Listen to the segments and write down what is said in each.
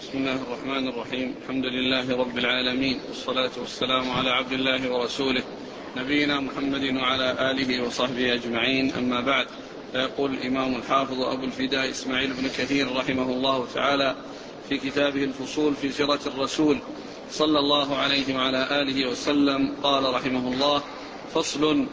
بسم الله الرحمن الرحيم. الحمد لله رب العالمين، والصلاة والسلام على عبد الله ورسوله نبينا محمد وعلى آله وصحبه أجمعين، أما بعد. فيقول الإمام الحافظ أبو الفداء إسماعيل بن كثير رحمه الله تعالى في كتابه الفصول في سيرة الرسول صلى الله عليه وعلى آله وسلم، قال رحمه الله: فصل: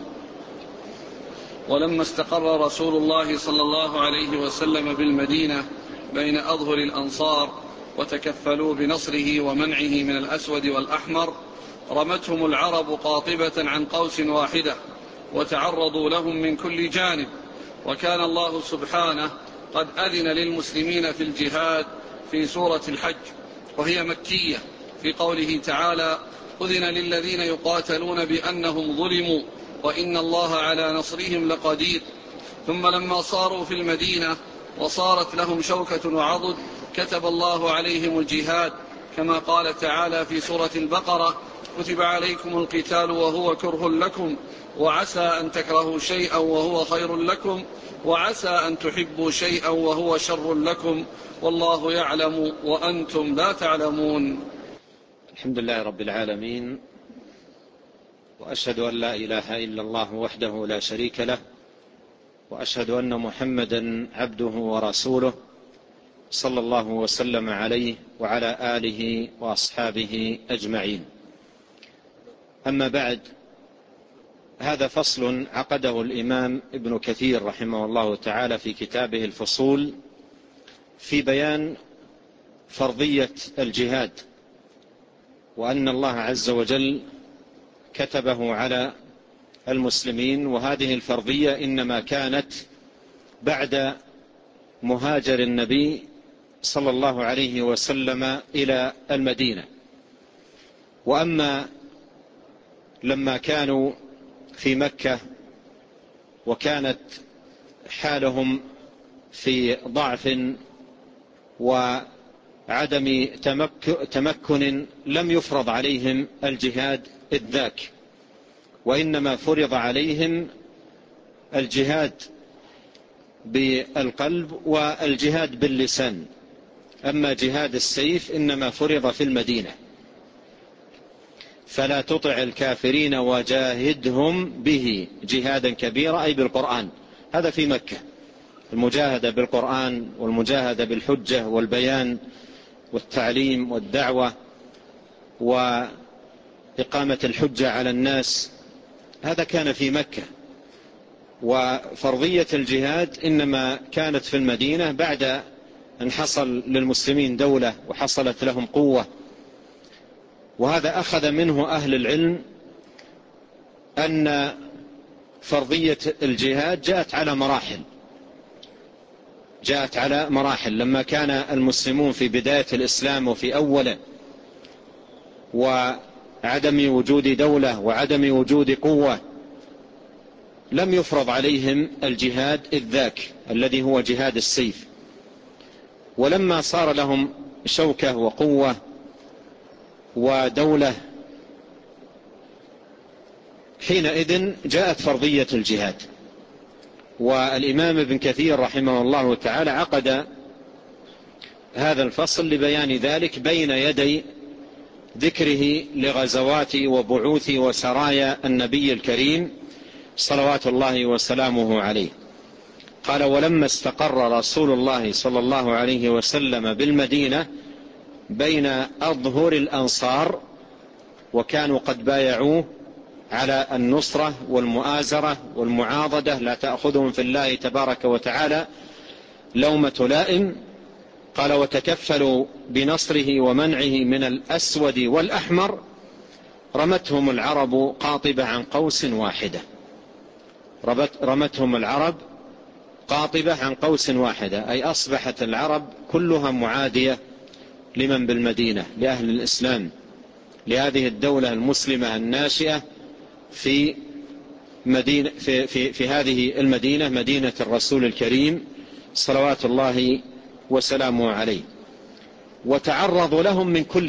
ولما استقر رسول الله صلى الله عليه وسلم بالمدينة بين أظهر الأنصار وتكفلوا بنصره ومنعه من الأسود والأحمر، رمتهم العرب قاطبة عن قوس واحدة وتعرضوا لهم من كل جانب. وكان الله سبحانه قد أذن للمسلمين في الجهاد في سورة الحج، وهي مكية، في قوله تعالى: أذن للذين يقاتلون بأنهم ظلموا وإن الله على نصرهم لقدير. ثم لما صاروا في المدينة وصارت لهم شوكة وعضد، كتب الله عليهم الجهاد، كما قال تعالى في سورة البقرة: كتب عليكم القتال وهو كره لكم وعسى أن تكرهوا شيئا وهو خير لكم وعسى أن تحبوا شيئا وهو شر لكم والله يعلم وأنتم لا تعلمون. الحمد لله رب العالمين، وأشهد أن لا إله إلا الله وحده لا شريك له، وأشهد أن محمدا عبده ورسوله صلى الله وسلم عليه وعلى آله وأصحابه أجمعين. أما بعد، هذا فصل عقده الإمام ابن كثير رحمه الله تعالى في كتابه الفصول في بيان فرضية الجهاد، وأن الله عز وجل كتبه على المسلمين، وهذه الفرضية إنما كانت بعد مهاجر النبي صلى الله عليه وسلم إلى المدينة. وأما لما كانوا في مكة وكانت حالهم في ضعف وعدم تمكن، لم يفرض عليهم الجهاد إذ ذاك، وإنما فرض عليهم الجهاد بالقلب والجهاد باللسان. أما جهاد السيف إنما فرض في المدينة: فلا تطع الكافرين وجاهدهم به جهادا كبيرا، أي بالقرآن. هذا في مكة، المجاهدة بالقرآن والمجاهدة بالحجة والبيان والتعليم والدعوة وإقامة الحجة على الناس، هذا كان في مكة. وفرضية الجهاد إنما كانت في المدينة بعد أن حصل للمسلمين دولة وحصلت لهم قوة. وهذا أخذ منه أهل العلم أن فرضية الجهاد جاءت على مراحل. لما كان المسلمون في بداية الإسلام وفي أوله، وعدم وجود دولة وعدم وجود قوة، لم يفرض عليهم الجهاد إذ ذاك الذي هو جهاد السيف. ولما صار لهم شوكة وقوة ودولة، حينئذ جاءت فرضية الجهاد. والإمام ابن كثير رحمه الله تعالى عقد هذا الفصل لبيان ذلك بين يدي ذكره لغزوات وبعوث وسرايا النبي الكريم صلوات الله وسلامه عليه. قال: ولما استقر رسول الله صلى الله عليه وسلم بالمدينة بين أظهر الأنصار، وكانوا قد بايعوه على النصرة والمؤازرة والمعاضدة، لا تأخذهم في الله تبارك وتعالى لومة لائم. قال: وتكفلوا بنصره ومنعه من الأسود والأحمر، رمتهم العرب قاطبة عن قوس واحدة. رمتهم العرب قاطبة عن قوس واحدة، أي أصبحت العرب كلها معادية لمن بالمدينة، لأهل الإسلام، لهذه الدولة المسلمة الناشئة في هذه المدينة، مدينة الرسول الكريم صلوات الله وسلامه عليه. وتعرضوا لهم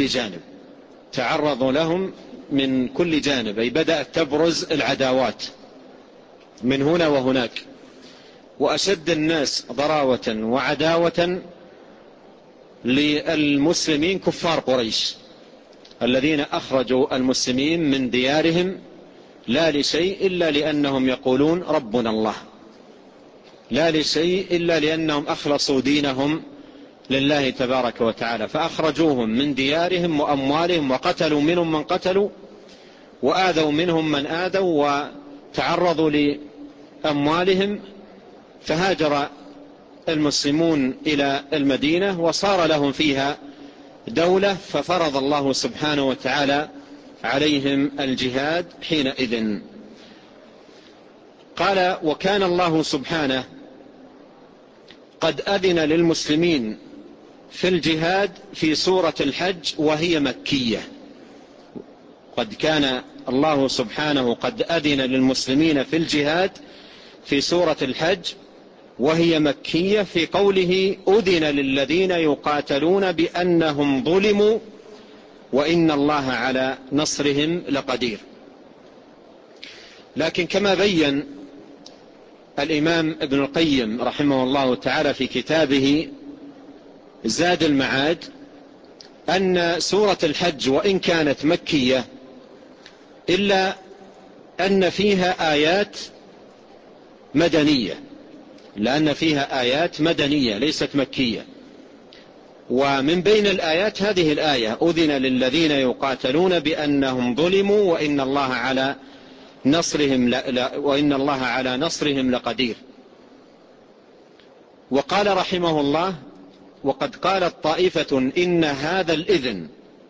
من كل جانب، أي بدأت تبرز العداوات من هنا وهناك. وأشد الناس ضراوة وعداوة للمسلمين كفار قريش الذين أخرجوا المسلمين من ديارهم لا لشيء إلا لأنهم يقولون ربنا الله، لا لشيء إلا لأنهم أخلصوا دينهم لله تبارك وتعالى، فأخرجوهم من ديارهم وأموالهم وقتلوا منهم من قتلوا وآذوا منهم من آذوا وتعرضوا لأموالهم، فهاجر المسلمون إلى المدينة وصار لهم فيها دولة، ففرض الله سبحانه وتعالى عليهم الجهاد حينئذ. قال: وكان الله سبحانه قد أذن للمسلمين في الجهاد في سورة الحج وهي مكية. قد كان الله سبحانه قد أذن للمسلمين في الجهاد في سورة الحج وهي مكية في قوله: أذن للذين يقاتلون بأنهم ظلموا وإن الله على نصرهم لقدير. لكن كما بين الإمام ابن القيم رحمه الله تعالى في كتابه زاد المعاد أن سورة الحج وإن كانت مكية إلا أن فيها آيات مدنية، لأن فيها آيات مدنية ليست مكية. ومن بين الآيات هذه الآية: أذن للذين يقاتلون بأنهم ظلموا وإن الله على نصرهم لقدير. وقال رحمه الله: وقد قالت طائفة إن هذا الإذن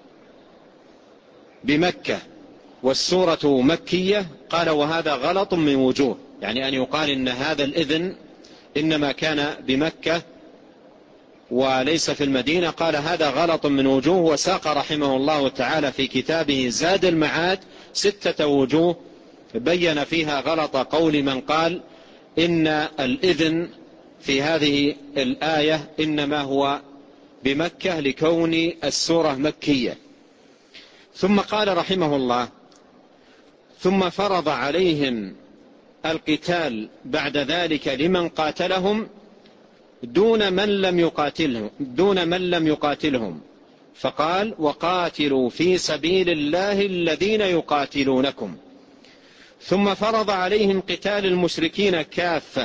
بمكة والسورة مكية. قال: وهذا غلط من وجوه، يعني أن يقال إن هذا الإذن إنما كان بمكة وليس في المدينة. قال: هذا غلط من وجوه. وساق رحمه الله تعالى في كتابه زاد المعاد 6 وجوه بين فيها غلط قول من قال إن الإذن في هذه الآية إنما هو بمكة لكون السورة مكية. ثم قال رحمه الله: ثم فرض عليهم القتال بعد ذلك لمن قاتلهم دون من لم يقاتلهم، فقال: وقاتلوا في سبيل الله الذين يقاتلونكم. ثم فرض عليهم قتال المشركين كافة،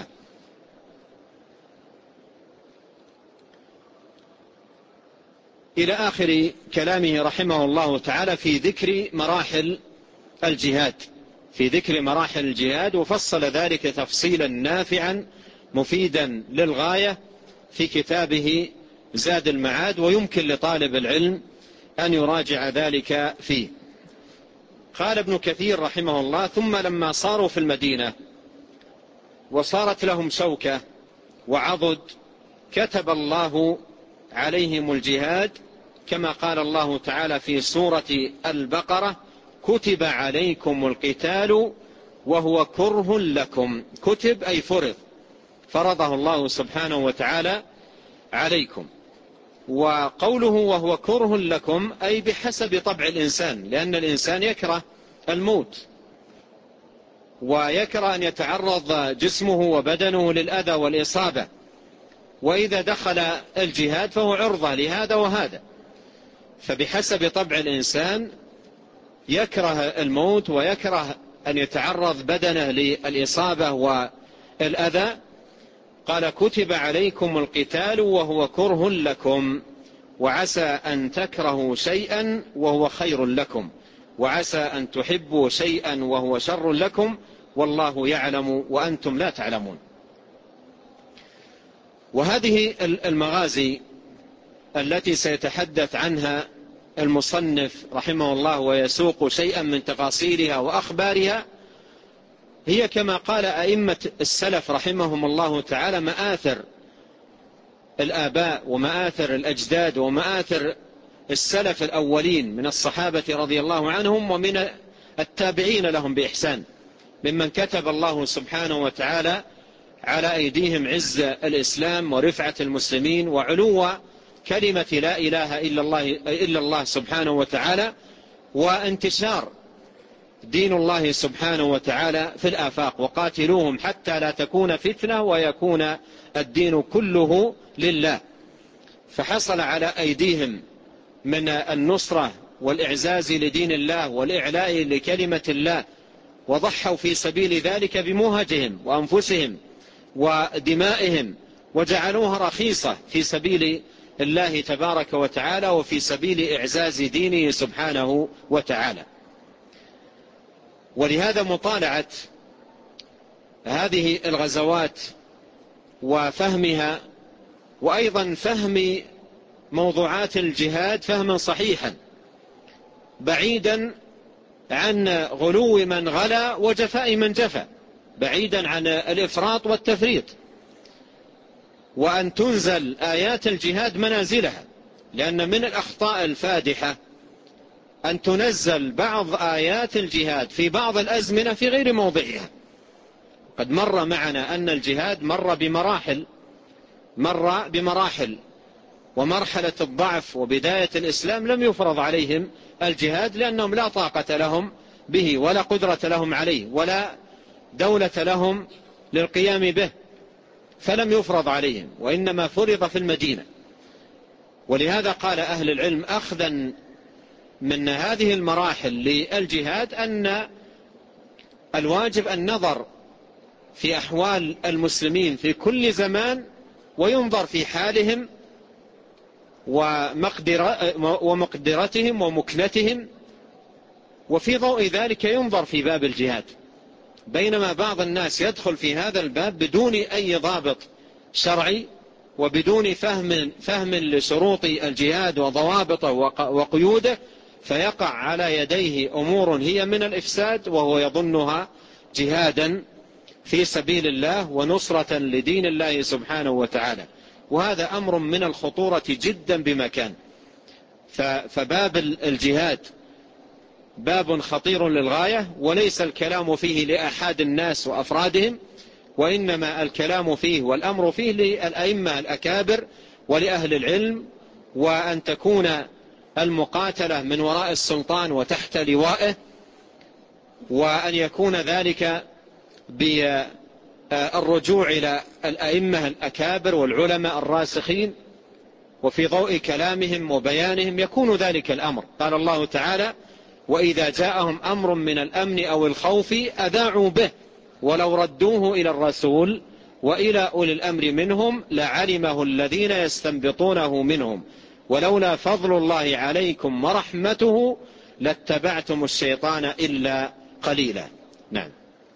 إلى آخر كلامه رحمه الله تعالى في ذكر مراحل الجهاد، وفصل ذلك تفصيلا نافعا مفيدا للغاية في كتابه زاد المعاد، ويمكن لطالب العلم أن يراجع ذلك فيه. قال ابن كثير رحمه الله: ثم لما صاروا في المدينة وصارت لهم شوكة وعضد كتب الله عليهم الجهاد، كما قال الله تعالى في سورة البقرة: كتب عليكم القتال وهو كره لكم. كتب أي فرضه الله سبحانه وتعالى عليكم. وقوله وهو كره لكم أي بحسب طبع الإنسان، لأن الإنسان يكره الموت ويكره أن يتعرض جسمه وبدنه للأذى والإصابة، وإذا دخل الجهاد فهو عرضة لهذا وهذا، فبحسب طبع الإنسان يكره الموت ويكره أن يتعرض بدنه للإصابة والأذى. قال: كتب عليكم القتال وهو كره لكم، وعسى أن تكرهوا شيئا وهو خير لكم، وعسى أن تحبوا شيئا وهو شر لكم، والله يعلم وأنتم لا تعلمون. وهذه المغازي التي سيتحدث عنها المصنف رحمه الله ويسوق شيئا من تفاصيلها وأخبارها هي كما قال أئمة السلف رحمهم الله تعالى مآثر الآباء ومآثر الأجداد ومآثر السلف الأولين من الصحابة رضي الله عنهم ومن التابعين لهم بإحسان، ممن كتب الله سبحانه وتعالى على أيديهم عز الإسلام ورفعة المسلمين وعلو كلمة لا إله إلا الله سبحانه وتعالى، وانتشار دين الله سبحانه وتعالى في الآفاق. وقاتلوهم حتى لا تكون فتنة ويكون الدين كله لله. فحصل على أيديهم من النصرة والإعزاز لدين الله والإعلاء لكلمة الله، وضحوا في سبيل ذلك بمهجهم وأنفسهم ودمائهم، وجعلوها رخيصة في سبيل الله تبارك وتعالى وفي سبيل إعزاز دينه سبحانه وتعالى. ولهذا مطالعة هذه الغزوات وفهمها، وأيضا فهم موضوعات الجهاد فهما صحيحا بعيدا عن غلو من غلا وجفاء من جفا، بعيدا عن الإفراط والتفريط، وأن تنزل آيات الجهاد منازلها، لأن من الأخطاء الفادحة أن تنزل بعض آيات الجهاد في بعض الأزمنة في غير موضعها. قد مر معنا أن الجهاد مر بمراحل، ومرحلة الضعف وبداية الإسلام لم يفرض عليهم الجهاد، لأنهم لا طاقة لهم به ولا قدرة لهم عليه ولا دولة لهم للقيام به، فلم يفرض عليهم، وإنما فرض في المدينة. ولهذا قال أهل العلم أخذا من هذه المراحل للجهاد أن الواجب النظر في أحوال المسلمين في كل زمان، وينظر في حالهم ومقدرتهم ومكنتهم، وفي ضوء ذلك ينظر في باب الجهاد. بينما بعض الناس يدخل في هذا الباب بدون أي ضابط شرعي وبدون فهم لشروط الجهاد وضوابطه وقيوده، فيقع على يديه أمور هي من الإفساد وهو يظنها جهادا في سبيل الله ونصرة لدين الله سبحانه وتعالى، وهذا أمر من الخطورة جدا بمكان. فباب الجهاد باب خطير للغاية، وليس الكلام فيه لأحد الناس وأفرادهم، وإنما الكلام فيه والأمر فيه للأئمة الأكابر ولأهل العلم، وأن تكون المقاتلة من وراء السلطان وتحت لوائه، وأن يكون ذلك بالرجوع إلى الأئمة الأكابر والعلماء الراسخين، وفي ضوء كلامهم وبيانهم يكون ذلك الأمر. قال الله تعالى: وإذا جاءهم أمر من الأمن أو الخوف أذاعوا به ولو ردوه إلى الرسول وإلى أولي الأمر منهم لعلمه الذين يستنبطونه منهم ولولا فضل الله عليكم ورحمته لاتبعتم الشيطان إلا قليلا. نعم.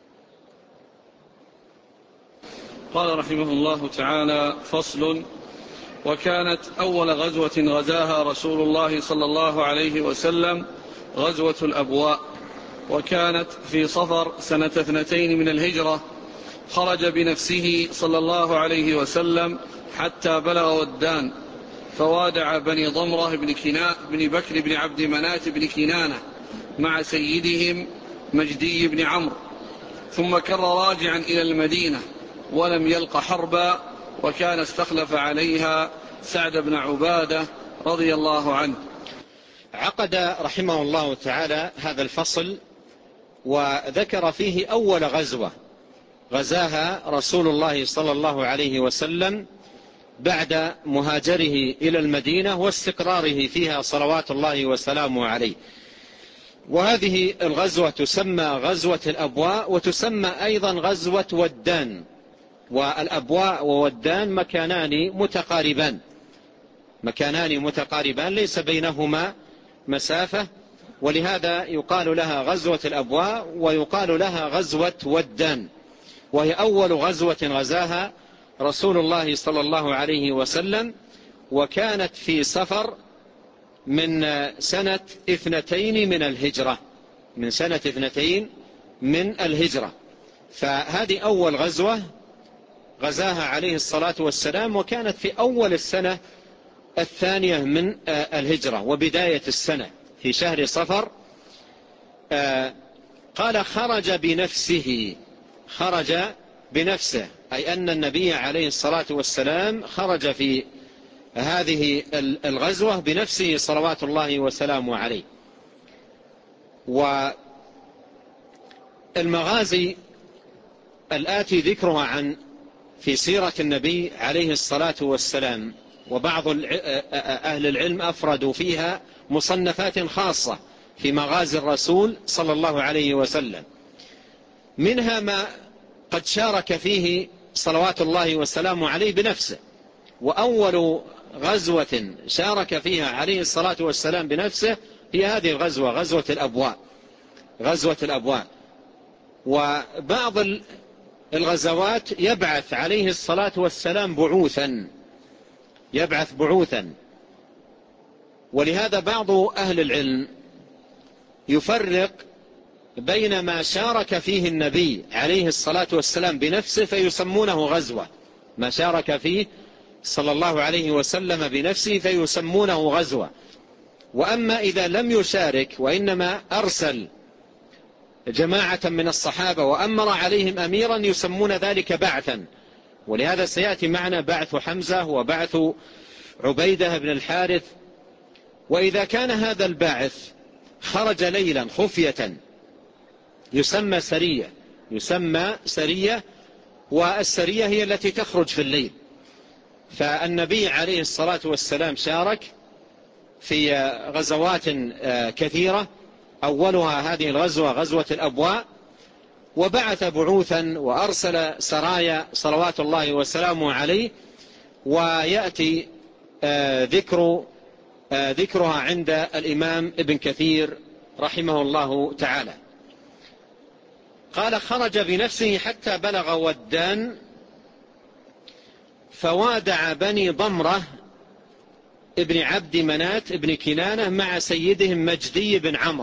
قال رحمه الله تعالى: فصل. وكانت أول غزوة غزاها رسول الله صلى الله عليه وسلم غزوة الأبواء، وكانت في صفر سنة 2 من الهجرة. خرج بنفسه صلى الله عليه وسلم حتى بلغ ودان، فوادع بني ضمرة بن بكر بن عبد منات بن كنانة مع سيدهم مجدي بن عمرو، ثم كر راجعا إلى المدينة ولم يلق حربا، وكان استخلف عليها سعد بن عبادة رضي الله عنه. عقد رحمه الله تعالى هذا الفصل وذكر فيه أول غزوة غزاها رسول الله صلى الله عليه وسلم بعد مهاجره إلى المدينة واستقراره فيها صلوات الله وسلامه عليه. وهذه الغزوة تسمى غزوة الأبواء، وتسمى أيضا غزوة ودان. والأبواء وودان مكانان متقاربان ليس بينهما مسافة، ولهذا يقال لها غزوة الأبواء ويقال لها غزوة ودان، وهي أول غزوة غزاها رسول الله صلى الله عليه وسلم، وكانت في صفر من سنة 2 من الهجرة. فهذه أول غزوة غزاها عليه الصلاة والسلام، وكانت في أول السنة 2 من الهجرة وبداية السنة في شهر صفر. قال خرج بنفسه، أي أن النبي عليه الصلاة والسلام خرج في هذه الغزوة بنفسه صلوات الله وسلامه عليه. والمغازي الآتي ذكرها في سيرة النبي عليه الصلاة والسلام وبعض أهل العلم أفردوا فيها مصنفات خاصة في مغازي الرسول صلى الله عليه وسلم، منها ما قد شارك فيه صلوات الله والسلام عليه بنفسه. وأول غزوة شارك فيها عليه الصلاة والسلام بنفسه هي هذه الغزوة، غزوة الأبواء. وبعض الغزوات يبعث عليه الصلاة والسلام بعوثا. ولهذا بعض أهل العلم يفرق بين ما شارك فيه النبي عليه الصلاة والسلام بنفسه فيسمونه غزوة، ما شارك فيه صلى الله عليه وسلم بنفسه فيسمونه غزوة. وأما إذا لم يشارك وإنما أرسل جماعة من الصحابة وأمر عليهم أميرا يسمون ذلك بعثا. ولهذا سيأتي معنا بعث حمزة وبعث عبيدة بن الحارث. وإذا كان هذا الباعث خرج ليلا خفية يسمى سرية، والسرية هي التي تخرج في الليل. فالنبي عليه الصلاة والسلام شارك في غزوات كثيرة، أولها هذه الغزوة غزوة الأبواء، وبعث بعوثا وأرسل سرايا صلوات الله وسلامه عليه، ويأتي ذكرها عند الإمام ابن كثير رحمه الله تعالى. قال: خرج بنفسه حتى بلغ ودان فوادع بني ضمرة ابن عبد منات ابن كنانة مع سيدهم مجدي بن عمرو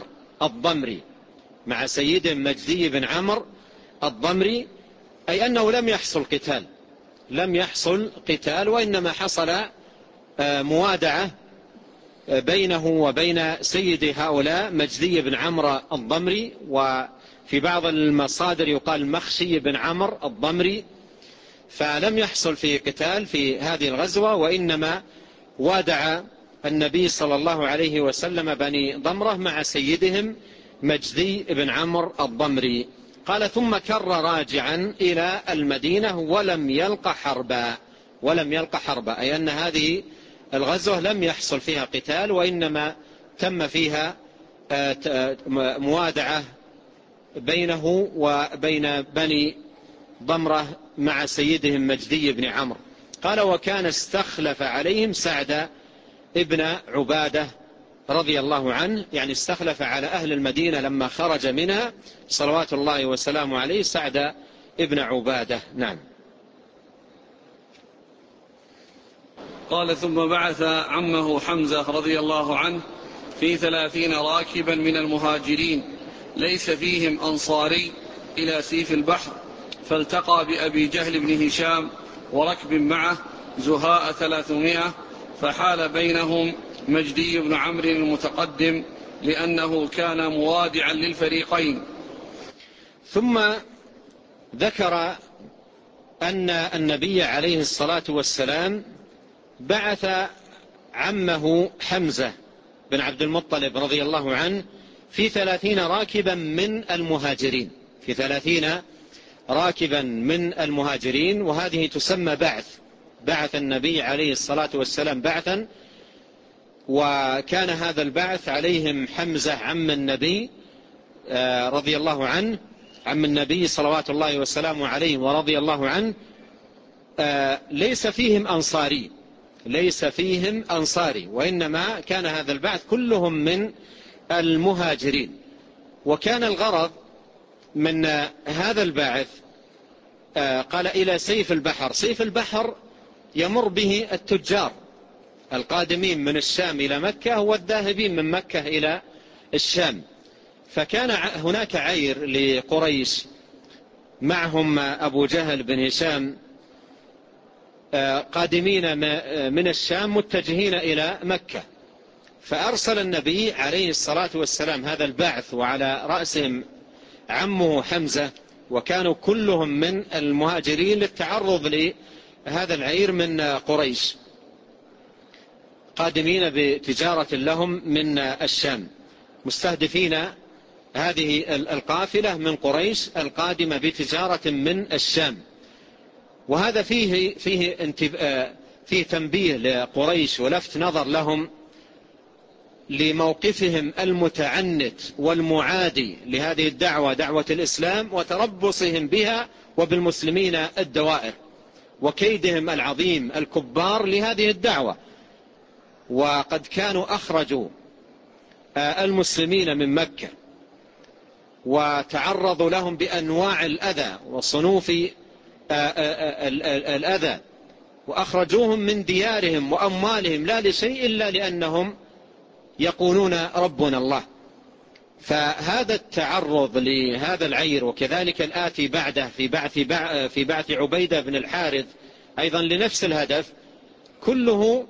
الضمري، أي أنه لم يحصل قتال، وإنما حصل موادعة بينه وبين سيد هؤلاء مجدي بن عمرو الضمري، وفي بعض المصادر يقال مخشي بن عمرو الضمري. فلم يحصل في قتال في هذه الغزوة، وإنما وادع النبي صلى الله عليه وسلم بني ضمرة مع سيدهم مجدي بن عمرو الضمري. قال: ثم كر راجعا إلى المدينة ولم يلق حربا، أي أن هذه الغزوة لم يحصل فيها قتال، وإنما تم فيها موادعة بينه وبين بني ضمرة مع سيدهم مجدي بن عمرو. قال: وكان استخلف عليهم سعد ابن عبادة رضي الله عنه، يعني استخلف على أهل المدينة لما خرج منها صلوات الله وسلامه عليه سعد ابن عبادة. نعم. قال: ثم بعث عمه حمزة رضي الله عنه في 30 راكبا من المهاجرين ليس فيهم أنصاري إلى سيف البحر، فالتقى بأبي جهل بن هشام وركب معه زهاء 300، فحال بينهم مجدي بن عمرو المتقدم لأنه كان موادعا للفريقين. ثم ذكر أن النبي عليه الصلاة والسلام بعث عمه حمزة بن عبد المطلب رضي الله عنه في 30 راكبا من المهاجرين، وهذه تسمى بعث النبي عليه الصلاة والسلام بعثا. وكان هذا البعث عليهم حمزة عم النبي رضي الله عنه، عم النبي صلوات الله وسلامه عليه ورضي الله عنه. ليس فيهم أنصاري، وإنما كان هذا البعث كلهم من المهاجرين. وكان الغرض من هذا البعث قال إلى سيف البحر يمر به التجار القادمين من الشام إلى مكة والذاهبين من مكة إلى الشام. فكان هناك عير لقريش معهم أبو جهل بن هشام قادمين من الشام متجهين إلى مكة، فأرسل النبي عليه الصلاة والسلام هذا البعث وعلى رأسهم عمه حمزة، وكانوا كلهم من المهاجرين للتعرض لهذا العير من قريش قادمين بتجارة لهم من الشام، مستهدفين هذه القافلة من قريش القادمة بتجارة من الشام. وهذا فيه تنبيه لقريش ولفت نظر لهم لموقفهم المتعنت والمعادي لهذه الدعوة، دعوة الإسلام، وتربصهم بها وبالمسلمين الدوائر، وكيدهم العظيم الكبار لهذه الدعوة. وقد كانوا أخرجوا المسلمين من مكة وتعرضوا لهم بأنواع الأذى وصنوف الأذى، وأخرجوهم من ديارهم وأموالهم لا لشيء إلا لأنهم يقولون ربنا الله. فهذا التعرض لهذا العير، وكذلك الآتي بعده في بعث عبيدة بن الحارث أيضا لنفس الهدف، كله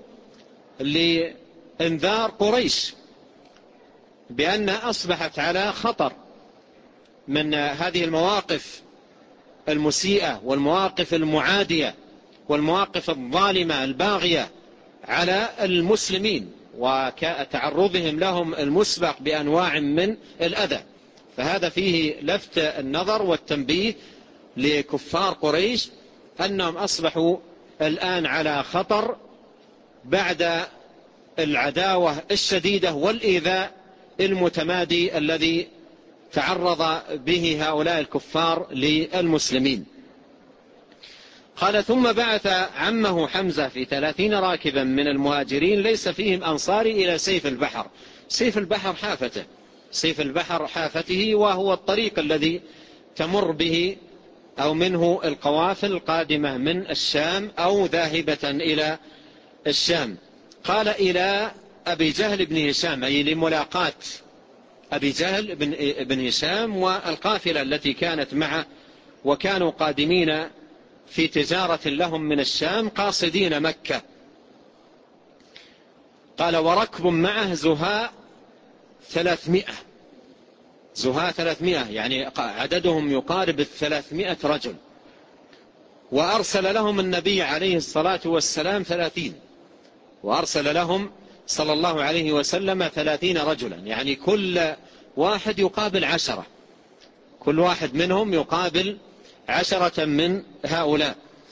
لإنذار قريش بأنها أصبحت على خطر من هذه المواقف المسيئة والمواقف المعادية والمواقف الظالمة الباغية على المسلمين، وتعرضهم لهم المسبق بأنواع من الأذى. فهذا فيه لفت النظر والتنبيه لكفار قريش أنهم أصبحوا الآن على خطر بعد العداوة الشديدة والإيذاء المتمادي الذي تعرض به هؤلاء الكفار للمسلمين. قال: ثم بعث عمه حمزة في 30 راكبا من المهاجرين ليس فيهم أنصاري إلى سيف البحر. سيف البحر حافته، سيف البحر حافته، وهو الطريق الذي تمر به أو منه القوافل القادمة من الشام أو ذاهبة إلى الشام. قال: إلى أبي جهل بن هشام، أي لملاقاة أبي جهل بن هشام والقافلة التي كانت معه، وكانوا قادمين في تجارة لهم من الشام قاصدين مكة. قال: وركب معه زهاء 300، زهاء 300 يعني عددهم يقارب 300 رجل. وأرسل لهم النبي عليه الصلاة والسلام 30، وأرسل لهم صلى الله عليه وسلم 30 رجلا، يعني كل واحد يقابل 10، كل واحد منهم يقابل 10 من هؤلاء.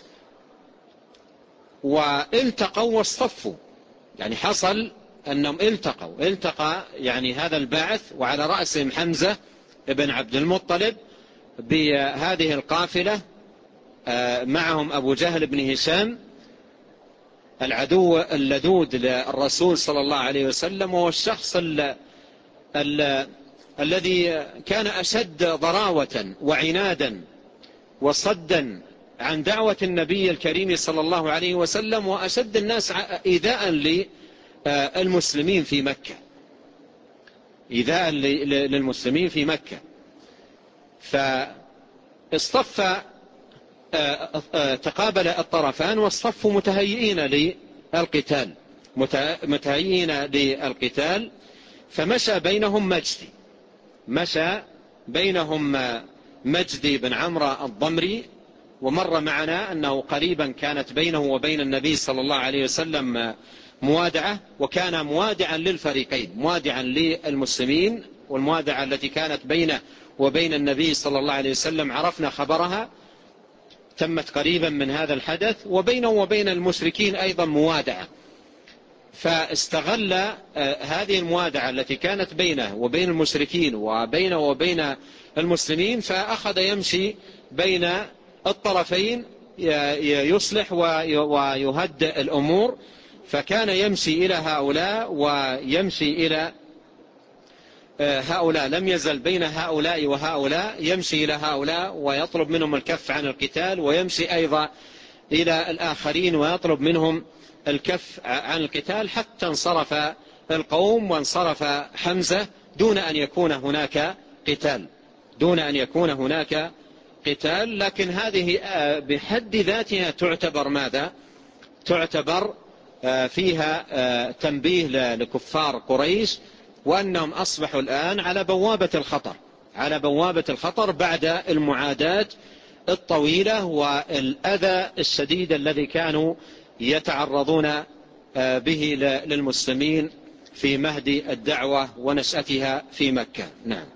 والتقوا واصطفوا، يعني حصل أنهم التقى يعني هذا البعث، وعلى رأسهم حمزة بن عبد المطلب بهذه القافلة، معهم أبو جهل بن هشام العدو اللدود للرسول صلى الله عليه وسلم، وهو الشخص الذي كان أشد ضراوة وعنادا وصدا عن دعوة النبي الكريم صلى الله عليه وسلم، وأشد الناس إيذاء للمسلمين في مكة، إيذاء للمسلمين في مكة. فاصطف تقابل الطرفان واصطفوا متهيئين للقتال، فمشى بينهم مجدي بن عمرو الضمري. ومر معنا أنه قريبا كانت بينه وبين النبي صلى الله عليه وسلم موادعة، وكان موادعا للفريقين، موادعا للمسلمين، والموادعة التي كانت بينه وبين النبي صلى الله عليه وسلم عرفنا خبرها، تمت قريبا من هذا الحدث. وبينه وبين المشركين أيضا موادعة، فاستغل هذه الموادعة التي كانت بينه وبين المشركين وبينه وبين المسلمين، فأخذ يمشي بين الطرفين يصلح ويهدئ الأمور. فكان يمشي إلى هؤلاء ويمشي إلى هؤلاء، لم يزل بين هؤلاء وهؤلاء، يمشي إلى هؤلاء ويطلب منهم الكف عن القتال، ويمشي أيضا إلى الآخرين ويطلب منهم الكف عن القتال، حتى انصرف القوم وانصرف حمزة دون أن يكون هناك قتال. لكن هذه بحد ذاتها تعتبر ماذا؟ تعتبر فيها تنبيه لكفار قريش، وأنهم أصبحوا الآن على بوابة الخطر بعد المعاداة الطويلة والأذى الشديد الذي كانوا يتعرضون به للمسلمين في مهد الدعوة ونشأتها في مكة. نعم.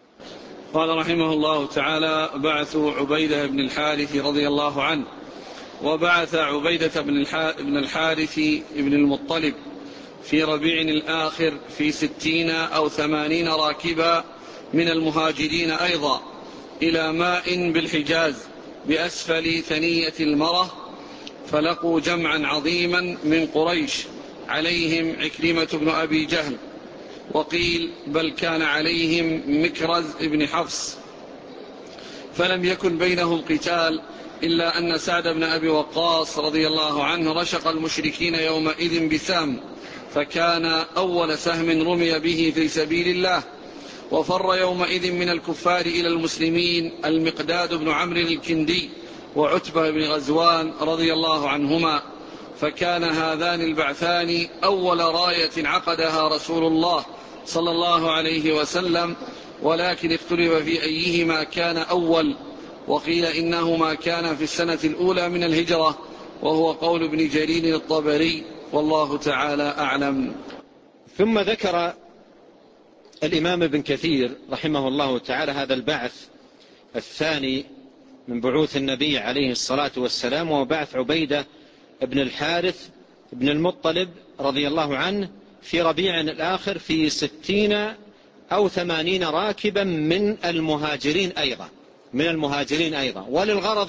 قال رحمه الله تعالى: بعث عبيدة بن الحارث رضي الله عنه. وبعث عبيدة بن الحارث بن المطلب في ربيع الآخر في 60 أو 80 راكبا من المهاجرين أيضا إلى ماء بالحجاز بأسفل ثنية المرة، فلقوا جمعا عظيما من قريش عليهم عكرمة بن أبي جهل، وقيل بل كان عليهم مكرز بن حفص، فلم يكن بينهم قتال إلا أن سعد بن أبي وقاص رضي الله عنه رشق المشركين يومئذ بسام، فكان أول سهم رمي به في سبيل الله. وفر يومئذ من الكفار إلى المسلمين المقداد بن عمرو الكندي وعتبة بن غزوان رضي الله عنهما، فكان هذان البعثان أول راية عقدها رسول الله صلى الله عليه وسلم، ولكن اختلف في أيهما كان أول، وقيل إنهما كان في السنة الأولى من الهجرة، وهو قول ابن جرير الطبري، والله تعالى أعلم. ثم ذكر الإمام ابن كثير رحمه الله تعالى هذا البعث الثاني من بعوث النبي عليه الصلاة والسلام، وبعث عبيدة بن الحارث بن المطلب رضي الله عنه في ربيع الآخر في 60 أو 80 راكبا من المهاجرين أيضا وللغرض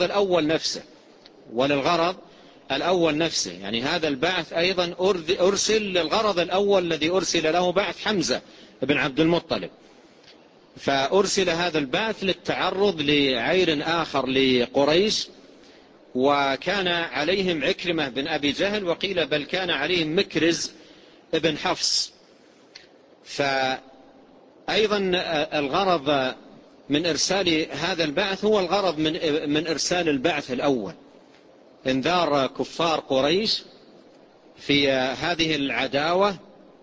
الأول نفسه، يعني هذا البعث أيضا أرسل للغرض الأول الذي أرسل له بعث حمزة بن عبد المطلب، فأرسل هذا البعث للتعرض لعير آخر لقريش، وكان عليهم عكرمة بن أبي جهل، وقيل بل كان عليهم مكرز بن حفص. فأيضا الغرض من إرسال هذا البعث هو الغرض من إرسال البعث الأول، انذار كفار قريش في هذه العداوة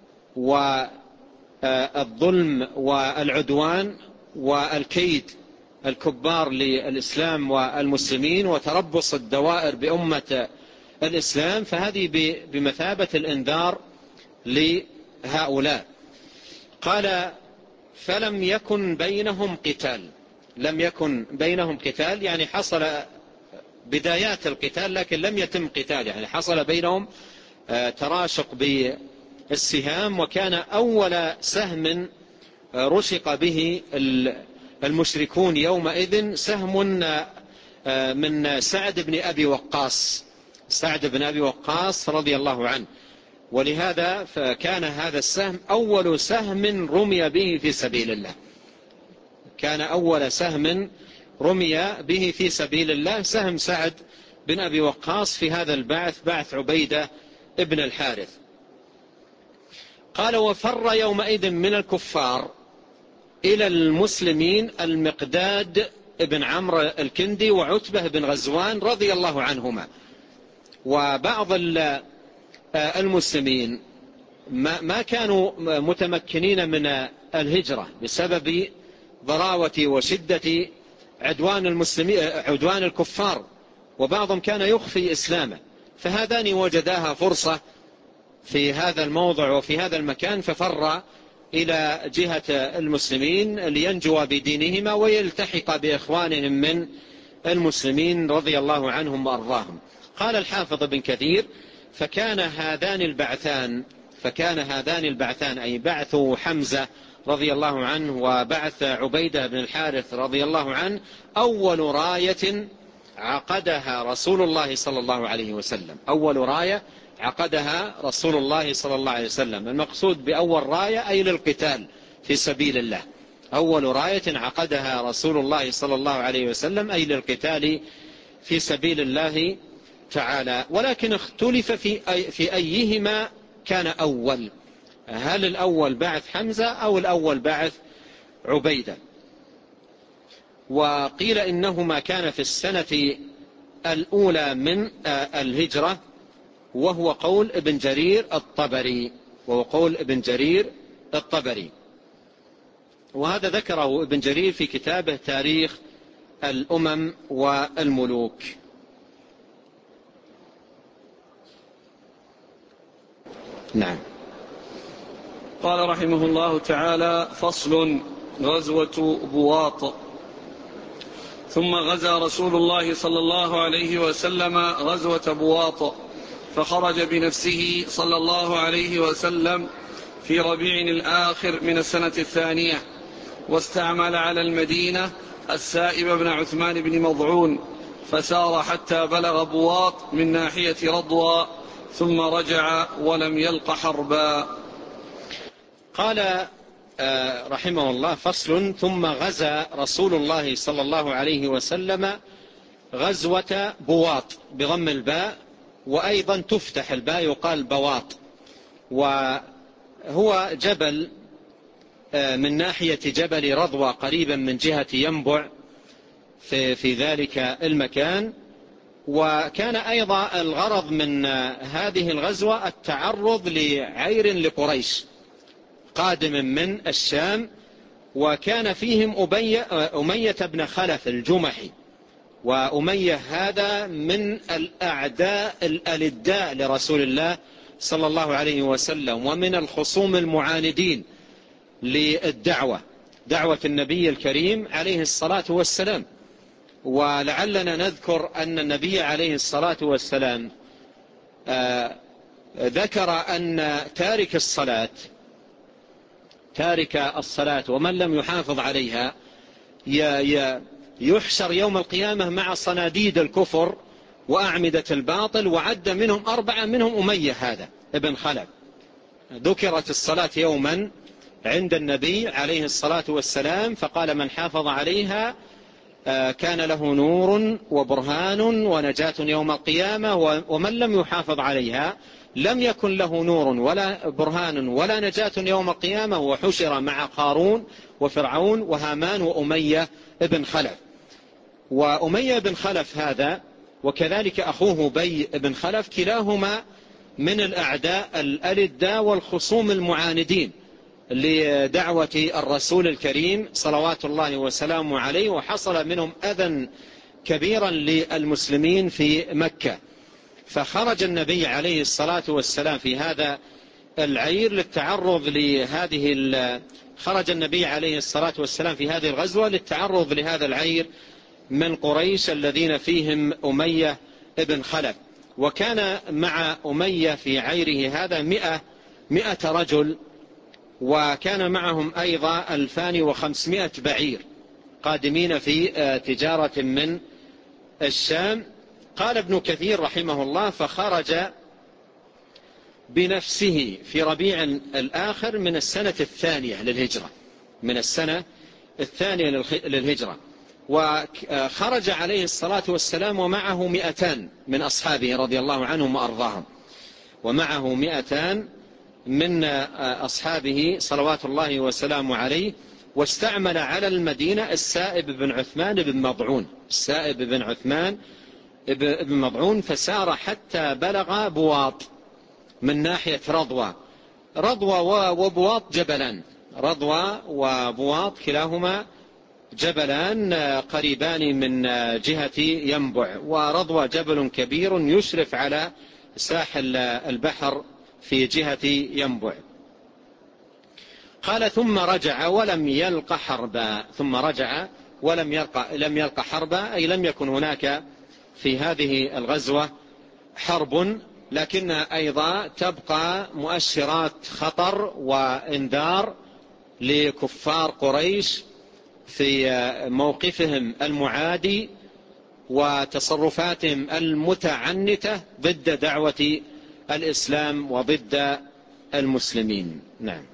والظلم والعدوان والكيد الكبار للإسلام والمسلمين وتربص الدوائر بأمة الإسلام، فهذه بمثابة الإنذار لهؤلاء. قال فلم يكن بينهم قتال، يعني حصل بدايات القتال لكن لم يتم قتال، يعني حصل بينهم تراشق بالسهام، وكان أول سهم رشق به المشركون يومئذ سهم من سعد بن أبي وقاص رضي الله عنه، ولهذا فكان هذا السهم أول سهم رمي به في سبيل الله، كان أول سهم رمي به في سبيل الله سهم سعد بن أبي وقاص في هذا البعث، بعث عبيدة ابن الحارث. قال وفر يومئذ من الكفار إلى المسلمين المقداد ابن عمرو الكندي وعتبة بن غزوان رضي الله عنهما. وبعض المسلمين ما كانوا متمكنين من الهجرة بسبب ضراوة وشدة عدوان الكفار، وبعضهم كان يخفي إسلامه، فهذان وجداها فرصة في هذا الموضع وفي هذا المكان، ففر إلى جهة المسلمين لينجوا بدينهما ويلتحق بإخوانهم من المسلمين رضي الله عنهم وأرضاهم. قال الحافظ بن كثير فكان هذان البعثان أي بعث حمزة رضي الله عنه وبعث عبيدة بن الحارث رضي الله عنه أول راية عقدها رسول الله صلى الله عليه وسلم، أول راية عقدها رسول الله صلى الله عليه وسلم. المقصود بأول راية أي للقتال في سبيل الله، أول راية عقدها رسول الله صلى الله عليه وسلم أي للقتال في سبيل الله تعالى. ولكن اختلف في أيهما كان أول، هل الأول بعث حمزة أو الأول بعث عبيدة؟ وقيل إنهما كان في السنة الأولى من الهجرة، وهو قول ابن جرير الطبري، وهذا ذكره ابن جرير في كتابه تاريخ الأمم والملوك. نعم. قال رحمه الله تعالى: فصل: غزوة بواط. ثم غزا رسول الله صلى الله عليه وسلم غزوة بواط، فخرج بنفسه صلى الله عليه وسلم في ربيع الآخر من السنة الثانية، واستعمل على المدينة السائب بن عثمان بن مضعون، فسار حتى بلغ بواط من ناحية رضوى، ثم رجع ولم يلق حربا. قال رحمه الله: فصل. ثم غزا رسول الله صلى الله عليه وسلم غزوة بواط بضم الباء، وأيضا تفتح الباء يقال بواط، وهو جبل من ناحية جبل رضوى قريبا من جهة ينبع في ذلك المكان. وكان أيضا الغرض من هذه الغزوة التعرض لعير لقريش قادم من الشام، وكان فيهم أمية بن خلف الجمحي، وأمية هذا من الأعداء الألداء لرسول الله صلى الله عليه وسلم، ومن الخصوم المعاندين للدعوة، دعوة النبي الكريم عليه الصلاة والسلام. ولعلنا نذكر أن النبي عليه الصلاة والسلام ذكر أن تارك الصلاة ومن لم يحافظ عليها يحشر يوم القيامة مع صناديد الكفر وأعمدة الباطل، وعد منهم 4، منهم أمية هذا ابن خلف. ذكرت الصلاة يوما عند النبي عليه الصلاة والسلام، فقال: من حافظ عليها كان له نور وبرهان ونجاة يوم القيامة، ومن لم يحافظ عليها لم يكن له نور ولا برهان ولا نجاة يوم القيامة، وحشر مع قارون وفرعون وهامان وأمية ابن خلف. وأمية بن خلف هذا وكذلك أخوه بي بن خلف كلاهما من الأعداء الألداء والخصوم المعاندين لدعوة الرسول الكريم صلوات الله وسلامه عليه، وحصل منهم أذى كبيرا للمسلمين في مكة. فخرج النبي عليه الصلاة والسلام في هذا العير للتعرض خرج النبي عليه الصلاة والسلام في هذه الغزوة للتعرض لهذا العير من قريش الذين فيهم أمية ابن خلف. وكان مع أمية في عيره هذا 100 رجل، وكان معهم أيضا 2500 بعير قادمين في تجارة من الشام. قال ابن كثير رحمه الله: فخرج بنفسه في ربيع الآخر من السنة الثانية للهجرة، وخرج عليه الصلاة والسلام ومعه 200 من أصحابه رضي الله عنهم وأرضاهم، ومعه 200 من أصحابه صلوات الله وسلامه عليه. واستعمل على المدينة السائب بن عثمان بن مضعون، فسار حتى بلغ بواط من ناحية رضوى وبواط جبلان، رضوى وبواط كلاهما جبلان قريبان من جهة ينبع، ورضوى جبل كبير يشرف على ساحل البحر في جهة ينبع. قال: ثم رجع ولم يلق حربا. لم يلق حربا، أي لم يكن هناك في هذه الغزوة حرب، لكنها أيضا تبقى مؤشرات خطر وإنذار لكفار قريش في موقفهم المعادي وتصرفاتهم المتعنتة ضد دعوة الإسلام وضد المسلمين. نعم.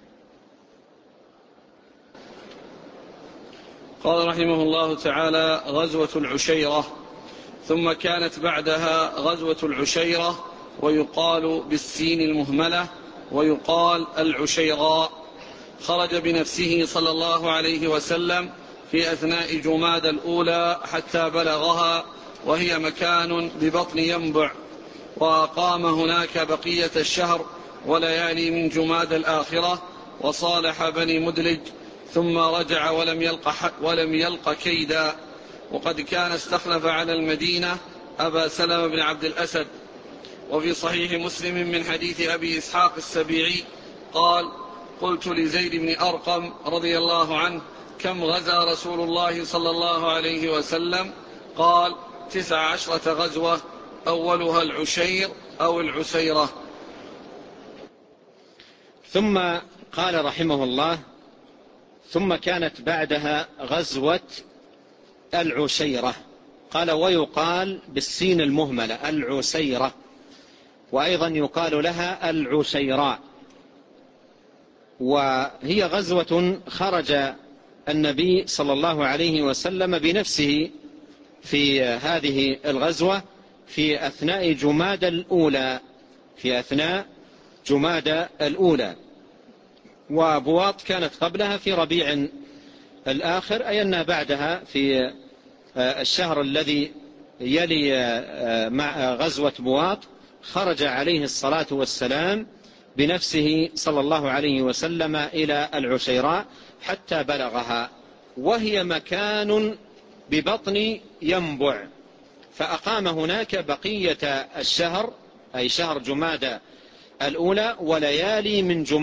قال رحمه الله تعالى: غزوة العشيرة. ثم كانت بعدها غزوة العشيرة، ويقال بالسين المهملة، ويقال العشيراء. خرج بنفسه صلى الله عليه وسلم في أثناء جماد الأولى حتى بلغها، وهي مكان ببطن ينبع، وأقام هناك بقية الشهر وليالي من جماد الآخرة، وصالح بني مدلج، ثم رجع ولم يلق كيدا. وقد كان استخلف على المدينة أبا سلمة بن عبد الأسد. وفي صحيح مسلم من حديث أبي إسحاق السبيعي قال: قلت لزيد بن أرقم رضي الله عنه: كم غزا رسول الله صلى الله عليه وسلم؟ قال 19 غزوة، أولها العشير أو العسيرة. ثم قال رحمه الله: ثم كانت بعدها غزوة العشيرة. قال: ويقال بالسين المهملة العسيرة، وأيضا يقال لها العشيراء. وهي غزوة خرج النبي صلى الله عليه وسلم بنفسه في هذه الغزوة في أثناء جمادى الأولى، وبواط كانت قبلها في ربيع الآخر، أي أنها بعدها في الشهر الذي يلي مع غزوة بواط خرج عليه الصلاة والسلام بنفسه صلى الله عليه وسلم إلى العشيراء حتى بلغها، وهي مكان ببطن ينبع، فأقام هناك بقية الشهر، أي شهر جمادى الأولى وليالي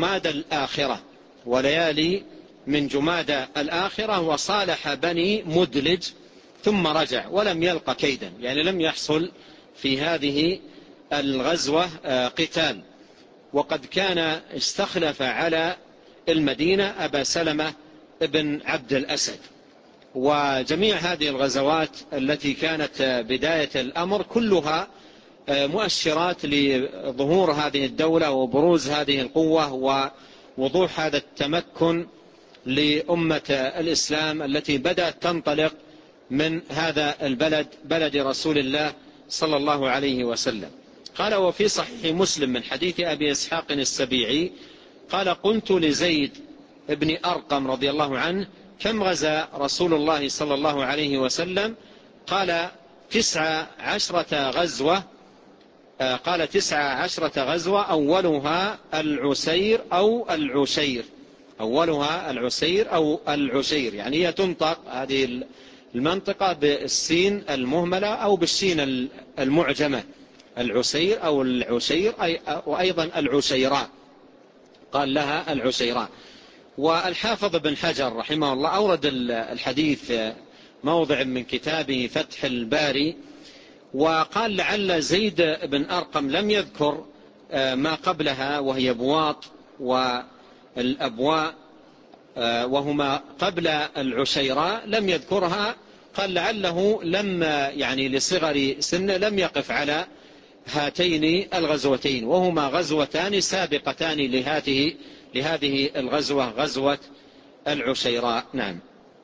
من جمادى الآخرة، وصالح بني مدلج ثم رجع ولم يلق كيدا، يعني لم يحصل في هذه الغزوة قتال. وقد كان استخلف على المدينة أبا سلمة ابن عبد الأسد. وجميع هذه الغزوات التي كانت بداية الأمر كلها مؤشرات لظهور هذه الدولة وبروز هذه القوة ووضوح هذا التمكن لأمة الإسلام التي بدأت تنطلق من هذا البلد، بلد رسول الله صلى الله عليه وسلم. قال: وفي صحيح مسلم من حديث أبي إسحاق السبيعي قال: قلت لزيد بن أرقم رضي الله عنه: كم غزا رسول الله صلى الله عليه وسلم؟ قال: 19 غزوة. قال: 19 غزوة، أولها العسير أو العشير. أولها العسير أو العشير، يعني هي تنطق هذه المنطقة بالسين المهملة أو بالسين المعجمة، العسير أو العشير، وأيضا العشيراء قال لها العشيراء. والحافظ بن حجر رحمه الله أورد الحديث موضع من كتابه فتح الباري، وقال: لعل زيد بن أرقم لم يذكر ما قبلها وهي بواط والأبواء، وهما قبل العشيراء، لم يذكرها. قال: لعله لما يعني لصغر سنه لم يقف على هاتين الغزوتين، وهما غزوتان سابقتان لهذه الغزوة، غزوة العشيراء. نعم.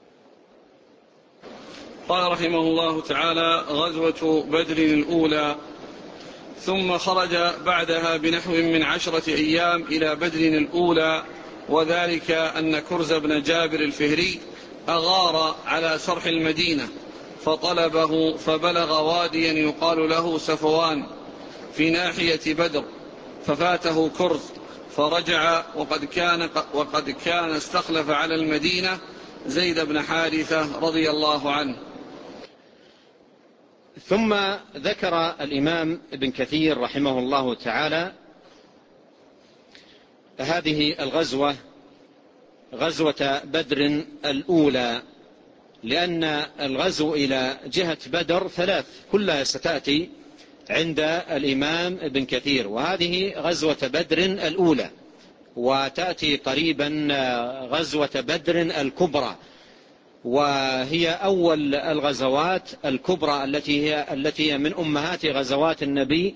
قال رحمه الله تعالى: غزوة بدر الأولى. ثم خرج بعدها بنحو من 10 أيام إلى بدر الأولى، وذلك أن كرز بن جابر الفهري أغار على سرح المدينة فطلبه، فبلغ واديا يقال له سفوان في ناحية بدر، ففاته كرز فرجع، وقد كان استخلف على المدينة زيد بن حارثة رضي الله عنه. ثم ذكر الإمام ابن كثير رحمه الله تعالى هذه الغزوة، غزوة بدر الأولى، لأن الغزو إلى جهة بدر 3 كلها ستأتي عند الإمام ابن كثير، وهذه غزوة بدر الأولى، وتأتي قريبا غزوة بدر الكبرى، وهي أول الغزوات الكبرى التي هي من أمهات غزوات النبي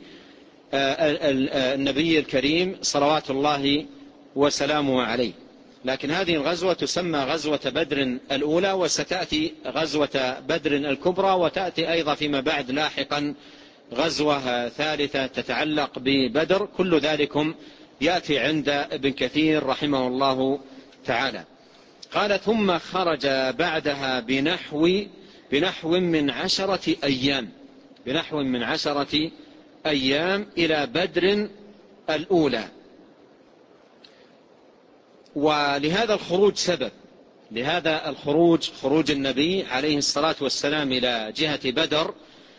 الكريم صلوات الله وسلامه عليه. لكن هذه الغزوة تسمى غزوة بدر الأولى، وستأتي غزوة بدر الكبرى، وتأتي أيضا فيما بعد لاحقا غزوة ثالثة تتعلق ببدر. كل ذلكم يأتي عند ابن كثير رحمه الله تعالى. قال: ثم خرج بعدها بنحو من 10 أيام إلى بدر الأولى. ولهذا الخروج سبب، لهذا الخروج، خروج النبي عليه الصلاة والسلام إلى جهة بدر،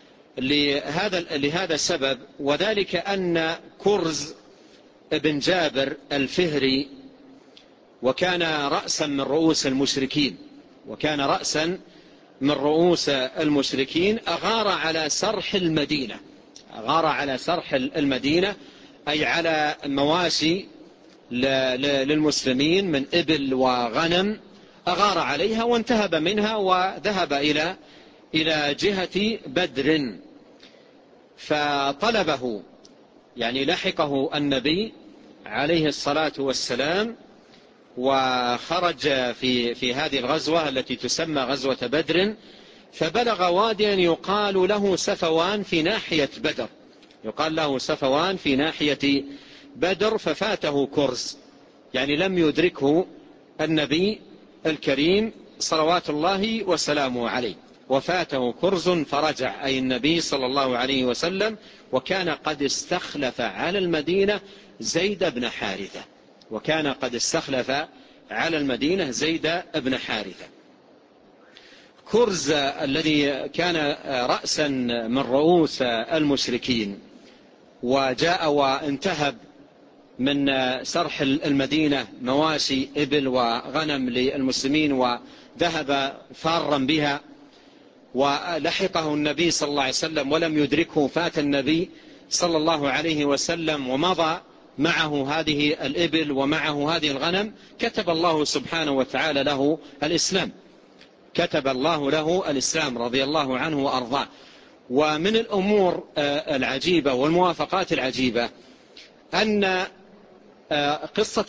لهذا سبب، وذلك أن كرز ابن جابر الفهري، وكان رأسا من رؤوس المشركين، وكان رأسا من رؤوس المشركين، أغار على سرح المدينة. أغار على سرح المدينة أي على مواشي للمسلمين من إبل وغنم، أغار عليها وانتهب منها وذهب إلى جهة بدر، فطلبه، يعني لحقه النبي عليه الصلاة والسلام، وخرج في هذه الغزوة التي تسمى غزوة بدر، فبلغ واديا يقال له سفوان في ناحية بدر، يقال له سفوان في ناحية بدر، ففاته كرز، يعني لم يدركه النبي الكريم صلوات الله وسلامه عليه، وفاته كرز فرجع، أي النبي صلى الله عليه وسلم، وكان قد استخلف على المدينة زيد بن حارثة، وكان قد استخلف على المدينة زيد بن حارثة. كرز الذي كان رأسا من رؤوس المشركين، وجاء وانتهب من سرح المدينة مواشي إبل وغنم للمسلمين، وذهب فارا بها، ولحقه النبي صلى الله عليه وسلم ولم يدركه، فات النبي صلى الله عليه وسلم ومضى معه هذه الإبل ومعه هذه الغنم، كتب الله سبحانه وتعالى له الإسلام، كتب الله له الإسلام رضي الله عنه وأرضاه. ومن الأمور العجيبة والموافقات العجيبة أن قصة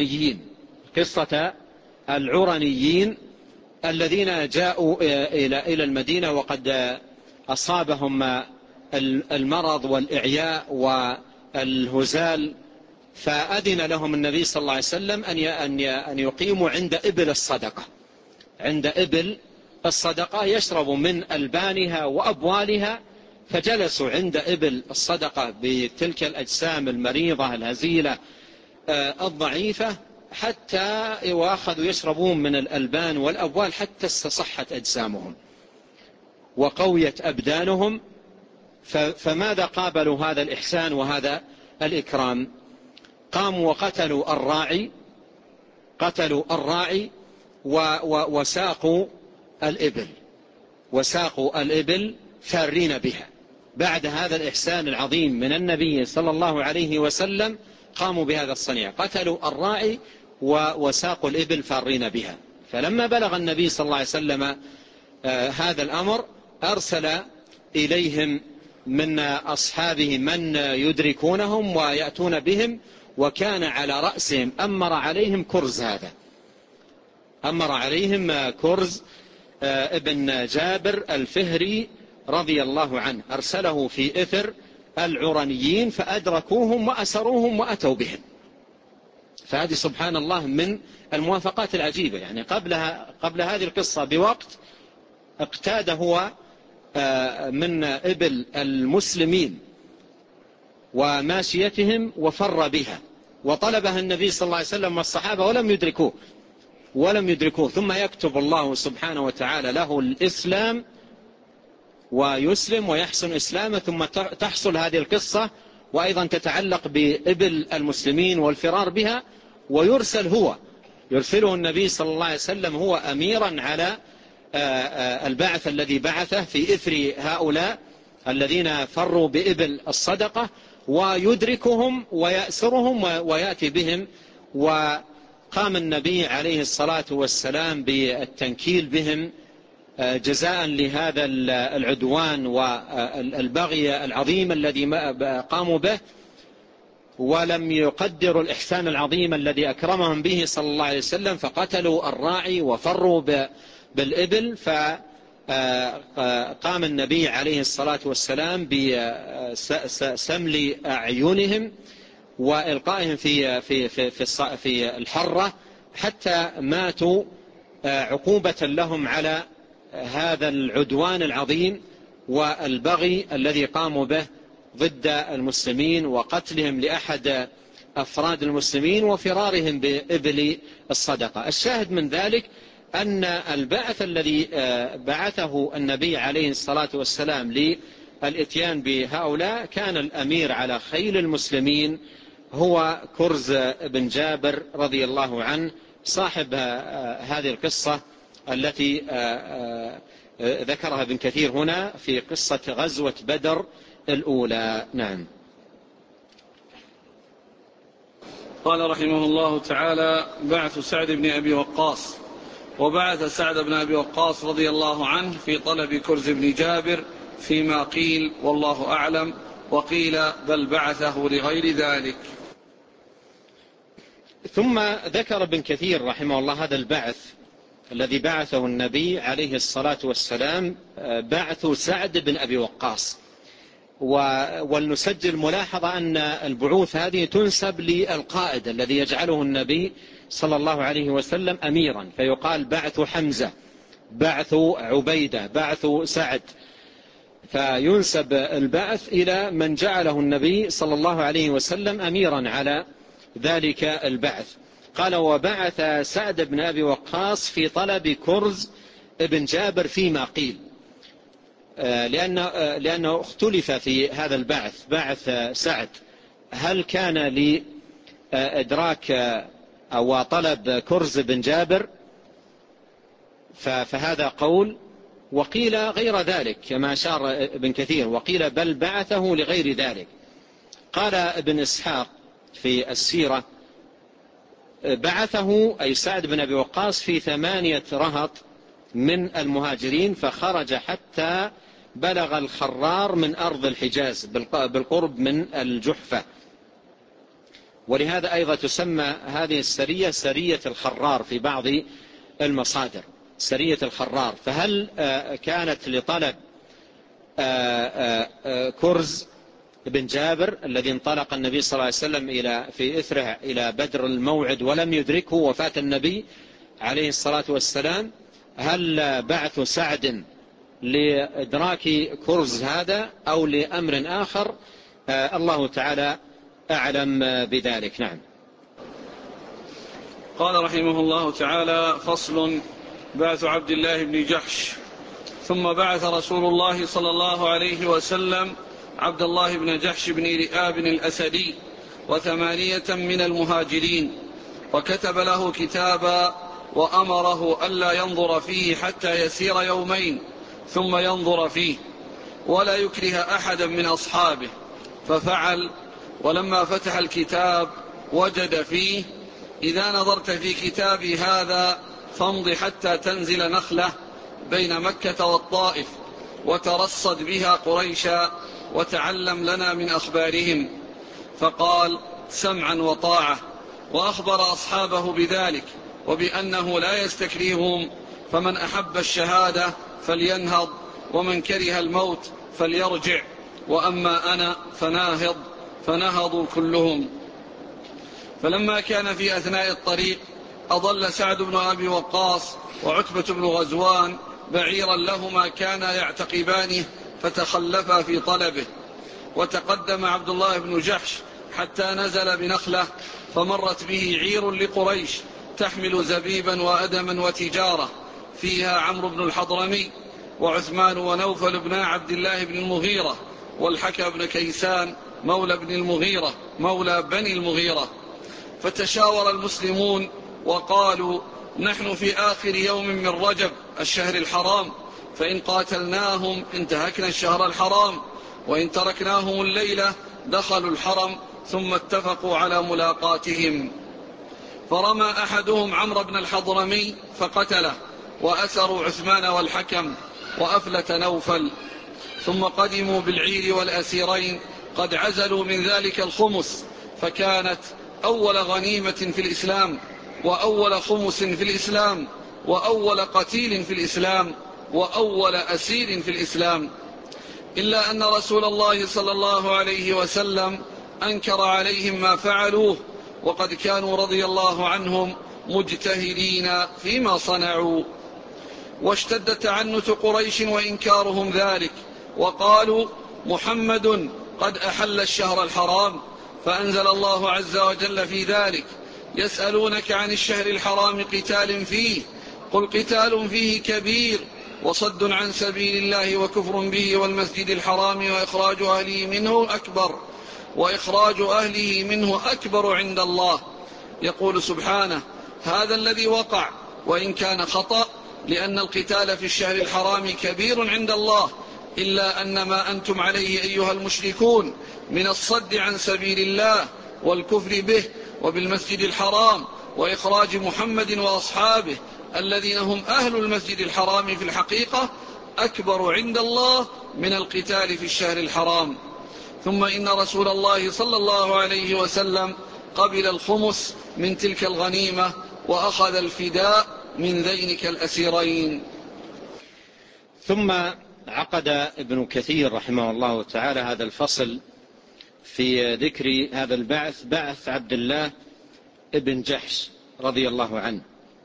العرنيين الذين جاءوا إلى المدينة وقد أصابهم المرض والإعياء والهزال، فأذن لهم النبي صلى الله عليه وسلم أن يقيموا عند إبل الصدقة، عند إبل الصدقة يشرب من ألبانها وأبوالها، فجلسوا عند إبل الصدقة بتلك الأجسام المريضة الهزيلة الضعيفة، حتى وأخذوا يشربون من الألبان والأبوال حتى استصحت أجسامهم وقويت أبدانهم. فماذا قابلوا هذا الإحسان وهذا الإكرام؟ قاموا وقتلوا الراعي وساقوا الإبل فارين بها. بعد هذا الإحسان العظيم من النبي صلى الله عليه وسلم قاموا بهذا الصنيع، قتلوا الراعي وساقوا الإبل فارين بها. فلما بلغ النبي صلى الله عليه وسلم هذا الأمر، أرسل إليهم من أصحابه من يدركونهم ويأتون بهم، وكان على رأسهم أمر عليهم كرز ابن جابر الفهري رضي الله عنه، أرسله في إثر العرنيين فأدركوهم وأسروهم وأتوا بهم. فهذه سبحان الله من الموافقات العجيبة. يعني قبل هذه القصة بوقت اقتاد هو من إبل المسلمين وماشيتهم وفر بها، وطلبها النبي صلى الله عليه وسلم والصحابة ولم يدركوه. ثم يكتب الله سبحانه وتعالى له الإسلام ويسلم ويحسن إسلامه، ثم تحصل هذه القصة وأيضا تتعلق بإبل المسلمين والفرار بها، يرسله النبي صلى الله عليه وسلم هو أميرا على البعث الذي بعثه في إثر هؤلاء الذين فروا بإبل الصدقة، ويدركهم ويأسرهم ويأتي بهم. وقام النبي عليه الصلاة والسلام بالتنكيل بهم جزاء لهذا العدوان والبغي العظيم الذي قاموا به، ولم يقدروا الإحسان العظيم الذي أكرمهم به صلى الله عليه وسلم، فقتلوا الراعي وفروا بالإبل. فقام النبي عليه الصلاة والسلام بسمل أعينهم وإلقائهم في الحرة حتى ماتوا، عقوبة لهم على هذا العدوان العظيم والبغي الذي قاموا به ضد المسلمين، وقتلهم لأحد أفراد المسلمين وفرارهم بإبل الصدقة. الشاهد من ذلك أن البعث الذي بعثه النبي عليه الصلاة والسلام للإتيان بهؤلاء كان الأمير على خيل المسلمين هو كرز بن جابر رضي الله عنه، صاحب هذه القصة التي ذكرها ابن كثير هنا في قصة غزوة بدر الأولى. نعم. قال رحمه الله تعالى: بعث سعد بن أبي وقاص. وبعث سعد بن أبي وقاص رضي الله عنه في طلب كرز بن جابر فيما قيل والله أعلم، وقيل بل بعثه لغير ذلك. ثم ذكر ابن كثير رحمه الله هذا البعث الذي بعثه النبي عليه الصلاة والسلام، بعث سعد بن أبي وقاص. ولنسجل ملاحظة أن البعوث هذه تنسب للقائد الذي يجعله النبي صلى الله عليه وسلم أميرا، فيقال بعث حمزة، بعث عبيدة، بعث سعد، فينسب البعث إلى من جعله النبي صلى الله عليه وسلم أميرا على ذلك البعث. قال: وبعث سعد بن أبي وقاص في طلب كرز ابن جابر فيما قيل، لأنه اختلف في هذا البعث، بعث سعد هل كان لإدراك أو طلب كرز بن جابر، فهذا قول، وقيل غير ذلك كما أشار ابن كثير، وقيل بل بعثه لغير ذلك. قال ابن إسحاق في السيرة: بعثه أي سعد بن أبي وقاص في 8 رهط من المهاجرين، فخرج حتى بلغ الخرار من أرض الحجاز بالقرب من الجحفة. ولهذا أيضا تسمى هذه السرية سرية الخرار في بعض المصادر، سرية الخرار. فهل كانت لطلب كرز بن جابر الذي انطلق النبي صلى الله عليه وسلم في إثره إلى بدر الموعد ولم يدركه وفاة النبي عليه الصلاة والسلام، هل بعث سعد لإدراك كرز هذا أو لأمر آخر؟ الله تعالى أعلم بذلك. نعم. قال رحمه الله تعالى: فصل: بعث عبد الله بن جحش. ثم بعث رسول الله صلى الله عليه وسلم عبد الله بن جحش بن رئاب الأسدي 8 من المهاجرين، وكتب له كتابا وأمره ألا ينظر فيه حتى يسير يومين ثم ينظر فيه ولا يكره أحدا من أصحابه، ففعل. ولما فتح الكتاب وجد فيه: إذا نظرت في كتابي هذا فامض حتى تنزل نخلة بين مكة والطائف وترصد بها قريشا وتعلم لنا من أخبارهم. فقال: سمعا وطاعة. وأخبر أصحابه بذلك وبأنه لا يستكرههم، فمن أحب الشهادة فلينهض، ومن كره الموت فليرجع، وأما أنا فناهض. فنهضوا كلهم. فلما كان في أثناء الطريق أضل سعد بن أبي وقاص وعتبة بن غزوان بعيرا لهما كانا يعتقبانه، فتخلفا في طلبه. وتقدم عبد الله بن جحش حتى نزل بنخلة، فمرت به عير لقريش تحمل زبيبا وأدما وتجارة، فيها عمرو بن الحضرمي وعثمان ونوفل بن عبد الله بن المغيرة والحكم بن كيسان مولى بن المغيرة مولى بني المغيرة. فتشاور المسلمون وقالوا: نحن في آخر يوم من رجب الشهر الحرام، فإن قاتلناهم انتهكنا الشهر الحرام، وإن تركناهم الليلة دخلوا الحرم، ثم اتفقوا على ملاقاتهم. فرمى أحدهم عمرو بن الحضرمي فقتله، وأسروا عثمان والحكم، وأفلت نوفل. ثم قدموا بالعير والأسيرين قد عزلوا من ذلك الخمس، فكانت أول غنيمة في الإسلام، وأول خمس في الإسلام، وأول قتيل في الإسلام، وأول أسير في الإسلام. إلا أن رسول الله صلى الله عليه وسلم أنكر عليهم ما فعلوه، وقد كانوا رضي الله عنهم مجتهدين فيما صنعوا. واشتد تعنت قريش وإنكارهم ذلك، وقالوا: محمد قد أحل الشهر الحرام. فأنزل الله عز وجل في ذلك: يسألونك عن الشهر الحرام قتال فيه، قل قتال فيه كبير، وصد عن سبيل الله وكفر به والمسجد الحرام وإخراج أهله منه أكبر عند الله. يقول سبحانه: هذا الذي وقع، وإن كان خطأ لأن القتال في الشهر الحرام كبير عند الله، إلا أن ما أنتم عليه أيها المشركون من الصد عن سبيل الله والكفر به وبالمسجد الحرام وإخراج محمد وأصحابه الذين هم أهل المسجد الحرام في الحقيقة أكبر عند الله من القتال في الشهر الحرام. ثم إن رسول الله صلى الله عليه وسلم قبل الخمس من تلك الغنيمة وأخذ الفداء من ذينك الأسيرين. ثم عقد ابن كثير رحمه الله تعالى هذا الفصل في ذكر هذا البعث، بعث عبد الله ابن جحش رضي الله عنه.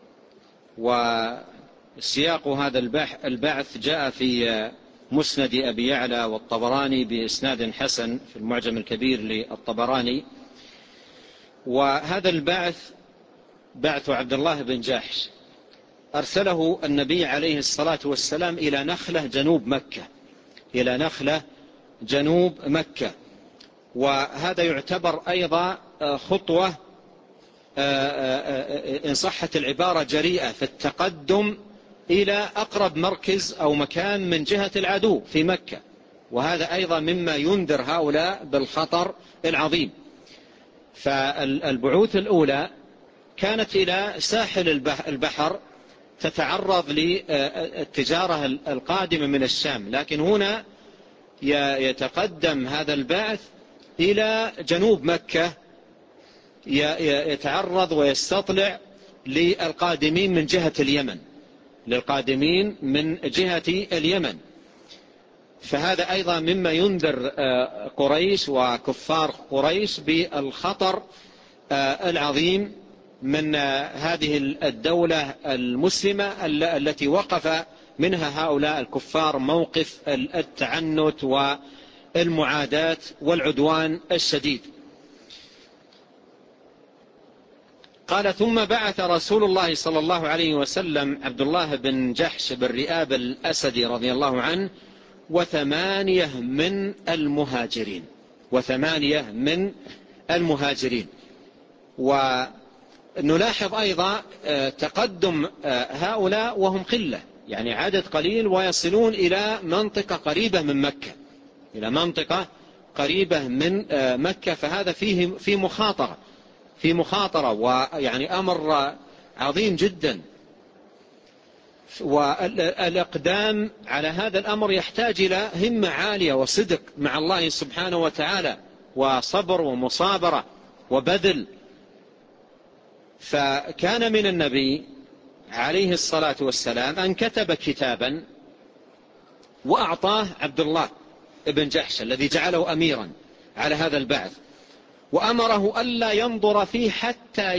وسياق هذا البعث جاء في مسند أبي يعلى والطبراني بإسناد حسن في المعجم الكبير للطبراني. وهذا البعث بعث عبد الله بن جحش أرسله النبي عليه الصلاة والسلام إلى نخلة جنوب مكة، إلى نخلة جنوب مكة. وهذا يعتبر أيضا خطوة إن صحت العبارة جريئة في التقدم إلى أقرب مركز أو مكان من جهة العدو في مكة، وهذا أيضا مما ينذر هؤلاء بالخطر العظيم. فالبعوث الأولى كانت إلى ساحل البحر تتعرض للتجارة القادمة من الشام، لكن هنا يتقدم هذا البعث إلى جنوب مكة، يتعرض ويستطلع للقادمين من جهة اليمن، للقادمين من جهة اليمن. فهذا أيضا مما ينذر قريش وكفار قريش بالخطر العظيم من هذه الدولة المسلمة التي وقف منها هؤلاء الكفار موقف التعنت والمعاداة والعدوان الشديد. قال: ثم بعث رسول الله صلى الله عليه وسلم عبد الله بن جحش بن رئاب الأسدي رضي الله عنه وثمانية من المهاجرين. ونلاحظ أيضا تقدم هؤلاء وهم قلة، يعني عدد قليل، ويصلون إلى منطقة قريبة من مكة، إلى منطقة قريبة من مكة. فهذا في مخاطرة ويعني أمر عظيم جدا. والإقدام على هذا الأمر يحتاج إلى همة عالية وصدق مع الله سبحانه وتعالى وصبر ومصابرة وبذل. فكان من النبي عليه الصلاة والسلام أن كتب كتابا وأعطاه عبد الله بن جحش الذي جعله أميرا على هذا البعث، وأمره ألا ينظر فيه حتى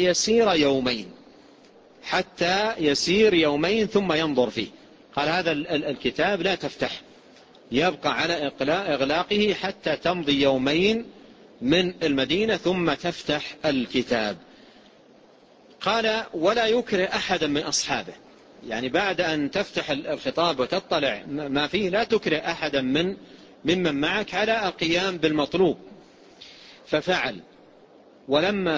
يسير يومين ثم ينظر فيه. قال: هذا الكتاب لا تفتح، يبقى على إغلاقه حتى تمضي يومين من المدينة ثم تفتح الكتاب. قال: ولا يكره أحدا من أصحابه، يعني بعد أن تفتح الخطاب وتطلع ما فيه لا تكره أحدا ممن معك على القيام بالمطلوب. ففعل. ولما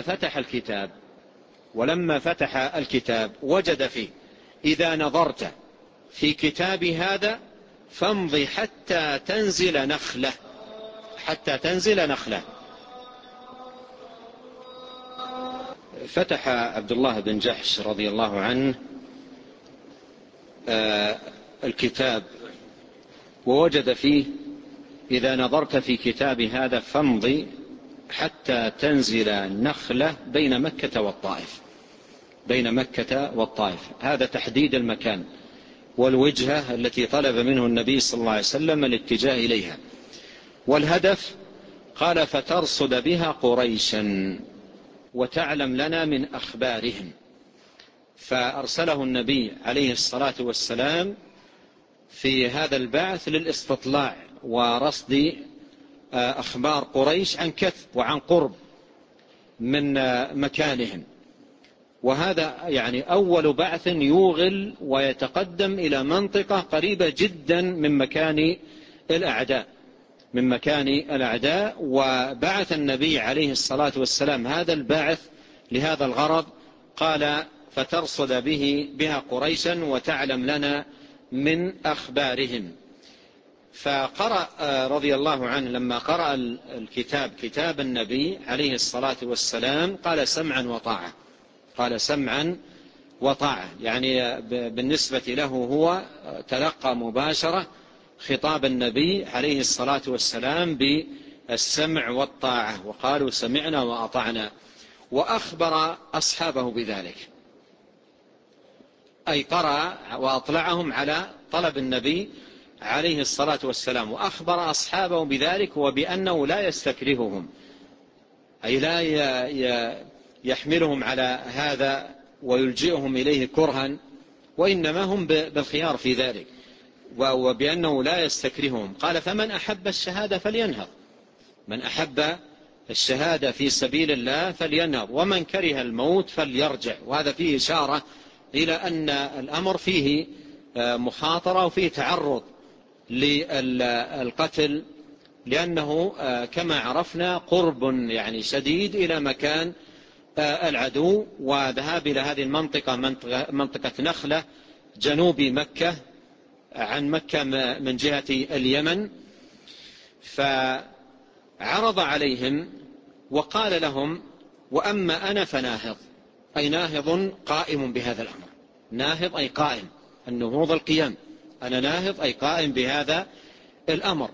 فتح الكتاب وجد فيه: إذا نظرت في كتاب هذا فامضي حتى تنزل نخلة. فتح عبد الله بن جحش رضي الله عنه الكتاب ووجد فيه: إذا نظرت في كتاب هذا فامضي حتى تنزل نخلة بين مكة والطائف. هذا تحديد المكان والوجهة التي طلب منه النبي صلى الله عليه وسلم الاتجاه إليها. والهدف قال: فترصد بها قريشا وتعلم لنا من أخبارهم. فأرسله النبي عليه الصلاة والسلام في هذا البعث للاستطلاع ورصد أخبار قريش عن كثب وعن قرب من مكانهم. وهذا يعني أول بعث يوغل ويتقدم إلى منطقة قريبة جدا من مكان الأعداء. وبعث النبي عليه الصلاة والسلام هذا البعث لهذا الغرض. قال: فترصد بها قريشا وتعلم لنا من أخبارهم. فقرأ رضي الله عنه لما قرأ الكتاب كتاب النبي عليه الصلاة والسلام قال سمعا وطاعة، قال سمعا وطاعة، يعني بالنسبة له هو تلقى مباشرة خطاب النبي عليه الصلاة والسلام بالسمع والطاعة، وقالوا سمعنا وأطعنا، وأخبر أصحابه بذلك، أي قرأ وأطلعهم على طلب النبي عليه الصلاة والسلام، وأخبر أصحابه بذلك وبأنه لا يستكرههم، أي لا يحملهم على هذا ويلجئهم إليه كرها، وإنما هم بالخيار في ذلك، وبأنه لا يستكرههم. قال فمن أحب الشهادة فلينهض، من أحب الشهادة في سبيل الله فلينهض، ومن كره الموت فليرجع. وهذا فيه إشارة إلى أن الأمر فيه مخاطرة وفيه تعرض للقتل، لأنه كما عرفنا قرب يعني شديد إلى مكان العدو، وذهاب إلى هذه المنطقة منطقة نخلة جنوب مكة عن مكة من جهة اليمن. فعرض عليهم وقال لهم وأما أنا فناهض، أي ناهض قائم بهذا الأمر، ناهض أي قائم، النهوض القيام، أنا ناهض أي قائم بهذا الأمر.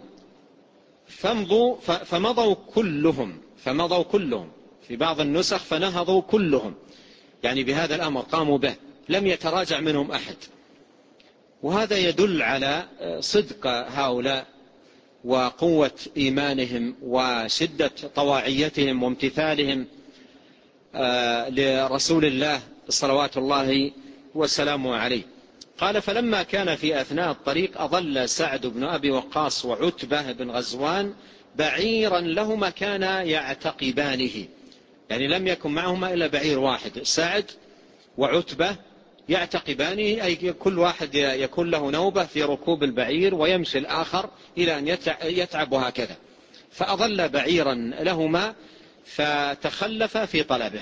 فمضوا كلهم، في بعض النسخ فنهضوا كلهم، يعني بهذا الأمر قاموا به، لم يتراجع منهم أحد. وهذا يدل على صدق هؤلاء وقوة إيمانهم وشدة طواعيتهم وامتثالهم لرسول الله صلوات الله وسلامه عليه. قال فلما كان في أثناء الطريق أضل سعد بن أبي وقاص وعتبة بن غزوان بعيرا لهما كانا يعتقبانه، يعني لم يكن معهما إلا بعير واحد، سعد وعتبة يعتقبانه، أي كل واحد يكون له نوبة في ركوب البعير ويمشي الآخر إلى أن يتعب، وهكذا. فأضل بعيرا لهما فتخلف في طلبه،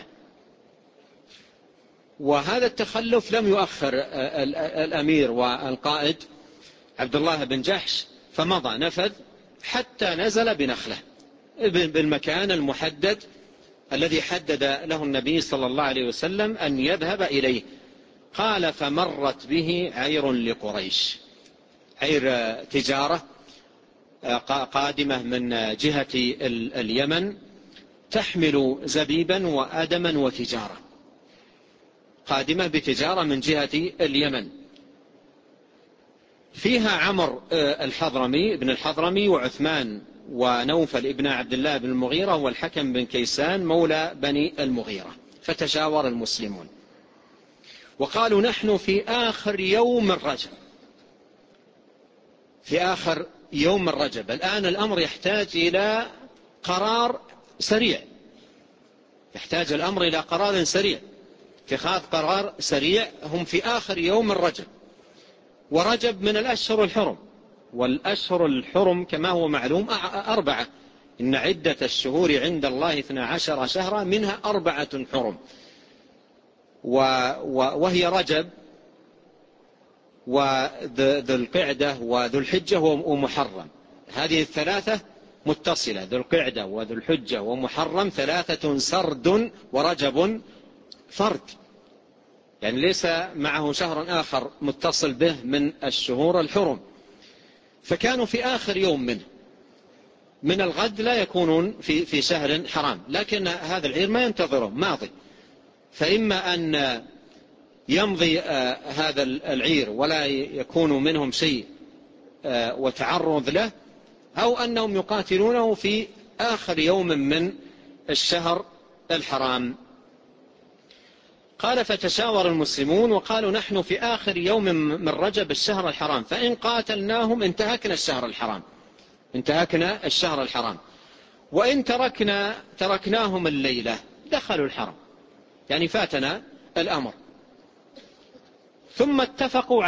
وهذا التخلف لم يؤخر الأمير والقائد عبد الله بن جحش، فمضى نفذ حتى نزل بنخلة بالمكان المحدد الذي حدد له النبي صلى الله عليه وسلم أن يذهب إليه. قال فمرت به عير لقريش، عير تجارة قادمة من جهة اليمن تحمل زبيبا وأدما وتجارة، قادمة بتجارة من جهة اليمن، فيها عمر الحضرمي ابن الحضرمي وعثمان ونوفل ابن عبد الله بن المغيرة والحكم بن كيسان مولى بني المغيرة. فتشاور المسلمون وقالوا نحن في آخر يوم الرجب، في آخر يوم الرجب، الآن الأمر يحتاج إلى قرار سريع، يحتاج الأمر إلى قرار سريع، اتخاذ قرار سريع. هم في آخر يوم الرجب، ورجب من الأشهر الحرم، والأشهر الحرم كما هو معلوم 4، إن عدة الشهور عند الله 12 شهرا منها 4 حرم، وهي رجب وذو القعدة وذو الحجة ومحرم، هذه الثلاثة متصلة، ذو القعدة وذو الحجة ومحرم 3 سرد، ورجب فرد، يعني ليس معه شهر آخر متصل به من الشهور الحرم. فكانوا في آخر يوم من الغد لا يكونون في شهر حرام، لكن هذا العير ما ينتظره ماضي، فإما أن يمضي هذا العير ولا يكون منهم شيء وتعرض له، أو أنهم يقاتلونه في آخر يوم من الشهر الحرام. قال فتشاور المسلمون وقالوا نحن في آخر يوم من رجب الشهر الحرام، فإن قاتلناهم انتهكنا الشهر الحرام، انتهكنا الشهر الحرام، وإن تركناهم الليلة دخلوا الحرم، يعني فاتنا الأمر. ثم اتفقوا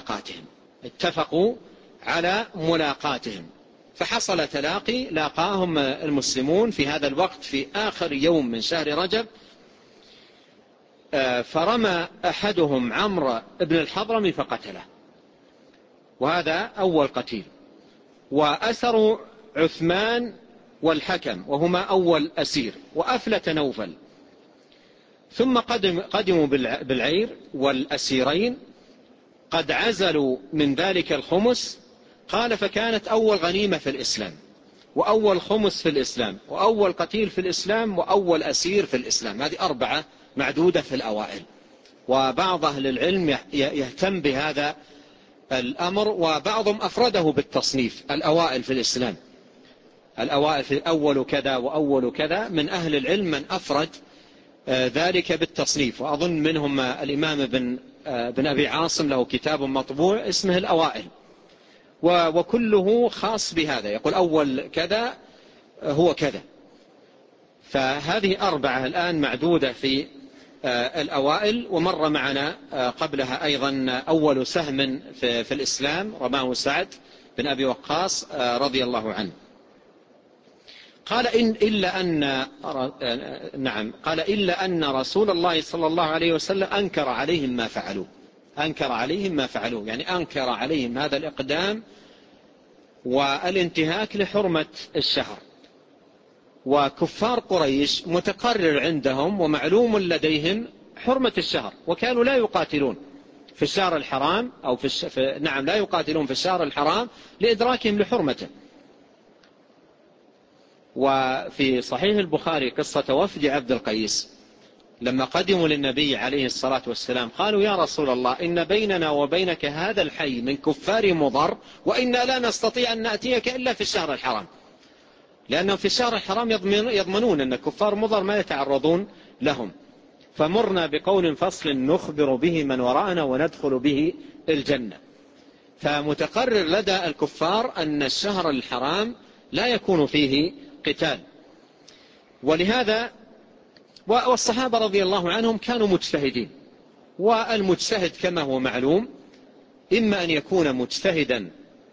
على ملاقاتهم، فحصل تلاقي، لاقاهم المسلمون في هذا الوقت في آخر يوم من شهر رجب، فرمى أحدهم عمرو بن الحضرمي فقتله، وهذا أول قتيل. وأسروا عثمان والحكم وهما أول أسير، وأفلت نوفل. ثم قدموا بالعير والأسيرين قد عزلوا من ذلك الخمس. قال فكانت أول غنيمة في الإسلام، وأول خمس في الإسلام، وأول قتيل في الإسلام، وأول أسير في الإسلام. هذه 4 معدودة في الأوائل. وبعض أهل العلم يهتم بهذا الأمر، وبعضهم أفرده بالتصنيف: الأوائل في الإسلام، الأوائل في أول كذا وأول كذا. من أهل العلم من أفرد ذلك بالتصنيف، وأظن منهم الإمام بن أبي عاصم له كتاب مطبوع اسمه الأوائل، وكله خاص بهذا، يقول أول كذا هو كذا. فهذه 4 الآن معدودة في الأوائل. ومر معنا قبلها أيضا أول سهم في الإسلام رماه سعد بن أبي وقاص رضي الله عنه. قال إلا أن رسول الله صلى الله عليه وسلم أنكر عليهم ما فعلوا. أنكر عليهم ما فعلوا يعني أنكر عليهم هذا الإقدام والانتهاك لحرمة الشهر. وكفار قريش متقرر عندهم ومعلوم لديهم حرمة الشهر، وكانوا لا يقاتلون في الشهر الحرام أو لا يقاتلون في الشهر الحرام لإدراكهم لحرمته. وفي صحيح البخاري قصة وفد عبد القيس لما قدموا للنبي عليه الصلاة والسلام قالوا: يا رسول الله، إن بيننا وبينك هذا الحي من كفار مضر، وإنا لا نستطيع أن نأتيك إلا في الشهر الحرام، لأنهم في الشهر الحرام يضمنون أن كفار مضر ما يتعرضون لهم. فمرنا بقول فصل نخبر به من وراءنا وندخل به الجنة. فمتقرر لدى الكفار أن الشهر الحرام لا يكون فيه قتال. ولهذا والصحابة رضي الله عنهم كانوا مجتهدين، والمجتهد كما هو معلوم إما أن يكون مجتهدا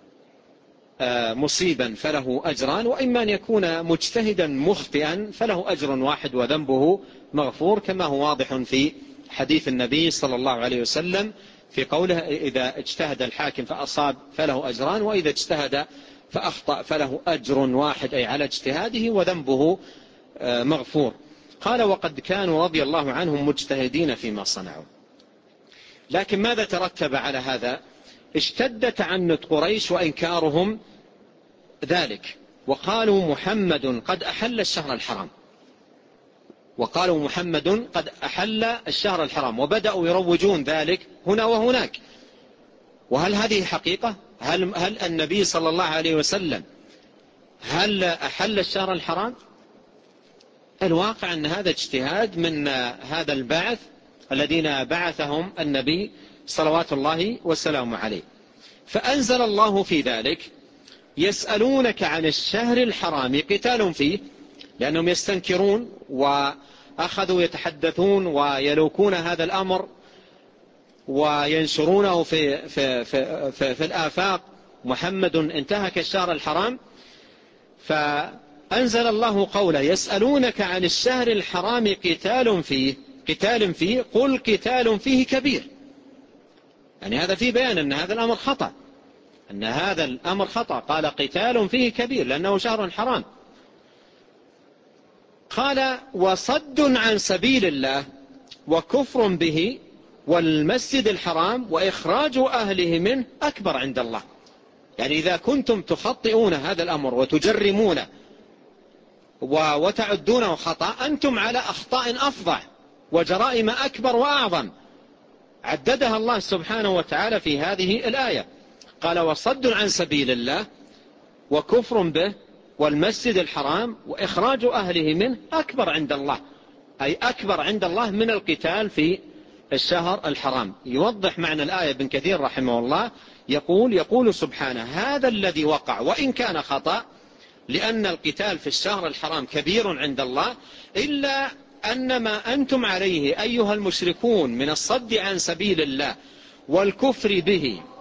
مصيبا فله أجران، وإما أن يكون مجتهدا مخطئا فله أجر واحد وذنبه مغفور، كما هو واضح في حديث النبي صلى الله عليه وسلم في قوله: إذا اجتهد الحاكم فأصاب فله أجران، وإذا اجتهد فأخطأ فله أجر واحد، أي على اجتهاده، وذنبه مغفور. قال: وقد كانوا رضي الله عنهم مجتهدين فيما صنعوا. لكن ماذا ترتب على هذا؟ اشتد تعنت قريش وإنكارهم ذلك، وقالوا: محمد قد أحل الشهر الحرام، وقالوا: محمد قد أحل الشهر الحرام، وبدأوا يروجون ذلك هنا وهناك. وهل هذه حقيقة؟ هل النبي صلى الله عليه وسلم هل أحل الشهر الحرام؟ الواقع أن هذا اجتهاد من هذا البعث الذين بعثهم النبي صلوات الله وسلامه عليه. فأنزل الله في ذلك: يسألونك عن الشهر الحرام قتال فيه، لأنهم يستنكرون وأخذوا يتحدثون ويلوكون هذا الأمر وينشرونه في الآفاق: محمد انتهك الشهر الحرام. فأنزل الله قوله: يسألونك عن الشهر الحرام قتال فيه قل قتال فيه كبير. يعني هذا فيه بيان أن هذا الأمر خطأ، أن هذا الأمر خطأ. قال: قتال فيه كبير لأنه شهر حرام. قال: وصد عن سبيل الله وكفر به والمسجد الحرام وإخراج أهله منه أكبر عند الله. يعني إذا كنتم تخطئون هذا الأمر وتجرمونه وتعدونه خطأ، أنتم على أخطاء أفظع وجرائم أكبر وأعظم عددها الله سبحانه وتعالى في هذه الآية. قال: وصد عن سبيل الله وكفر به والمسجد الحرام وإخراج أهله منه أكبر عند الله، أي أكبر عند الله من القتال في الشهر الحرام. يوضح معنى الآية ابن كثير رحمه الله، يقول سبحانه: هذا الذي وقع وإن كان خطأ، لأن القتال في الشهر الحرام كبير عند الله، إلا أن ما أنتم عليه أيها المشركون من الصد عن سبيل الله والكفر به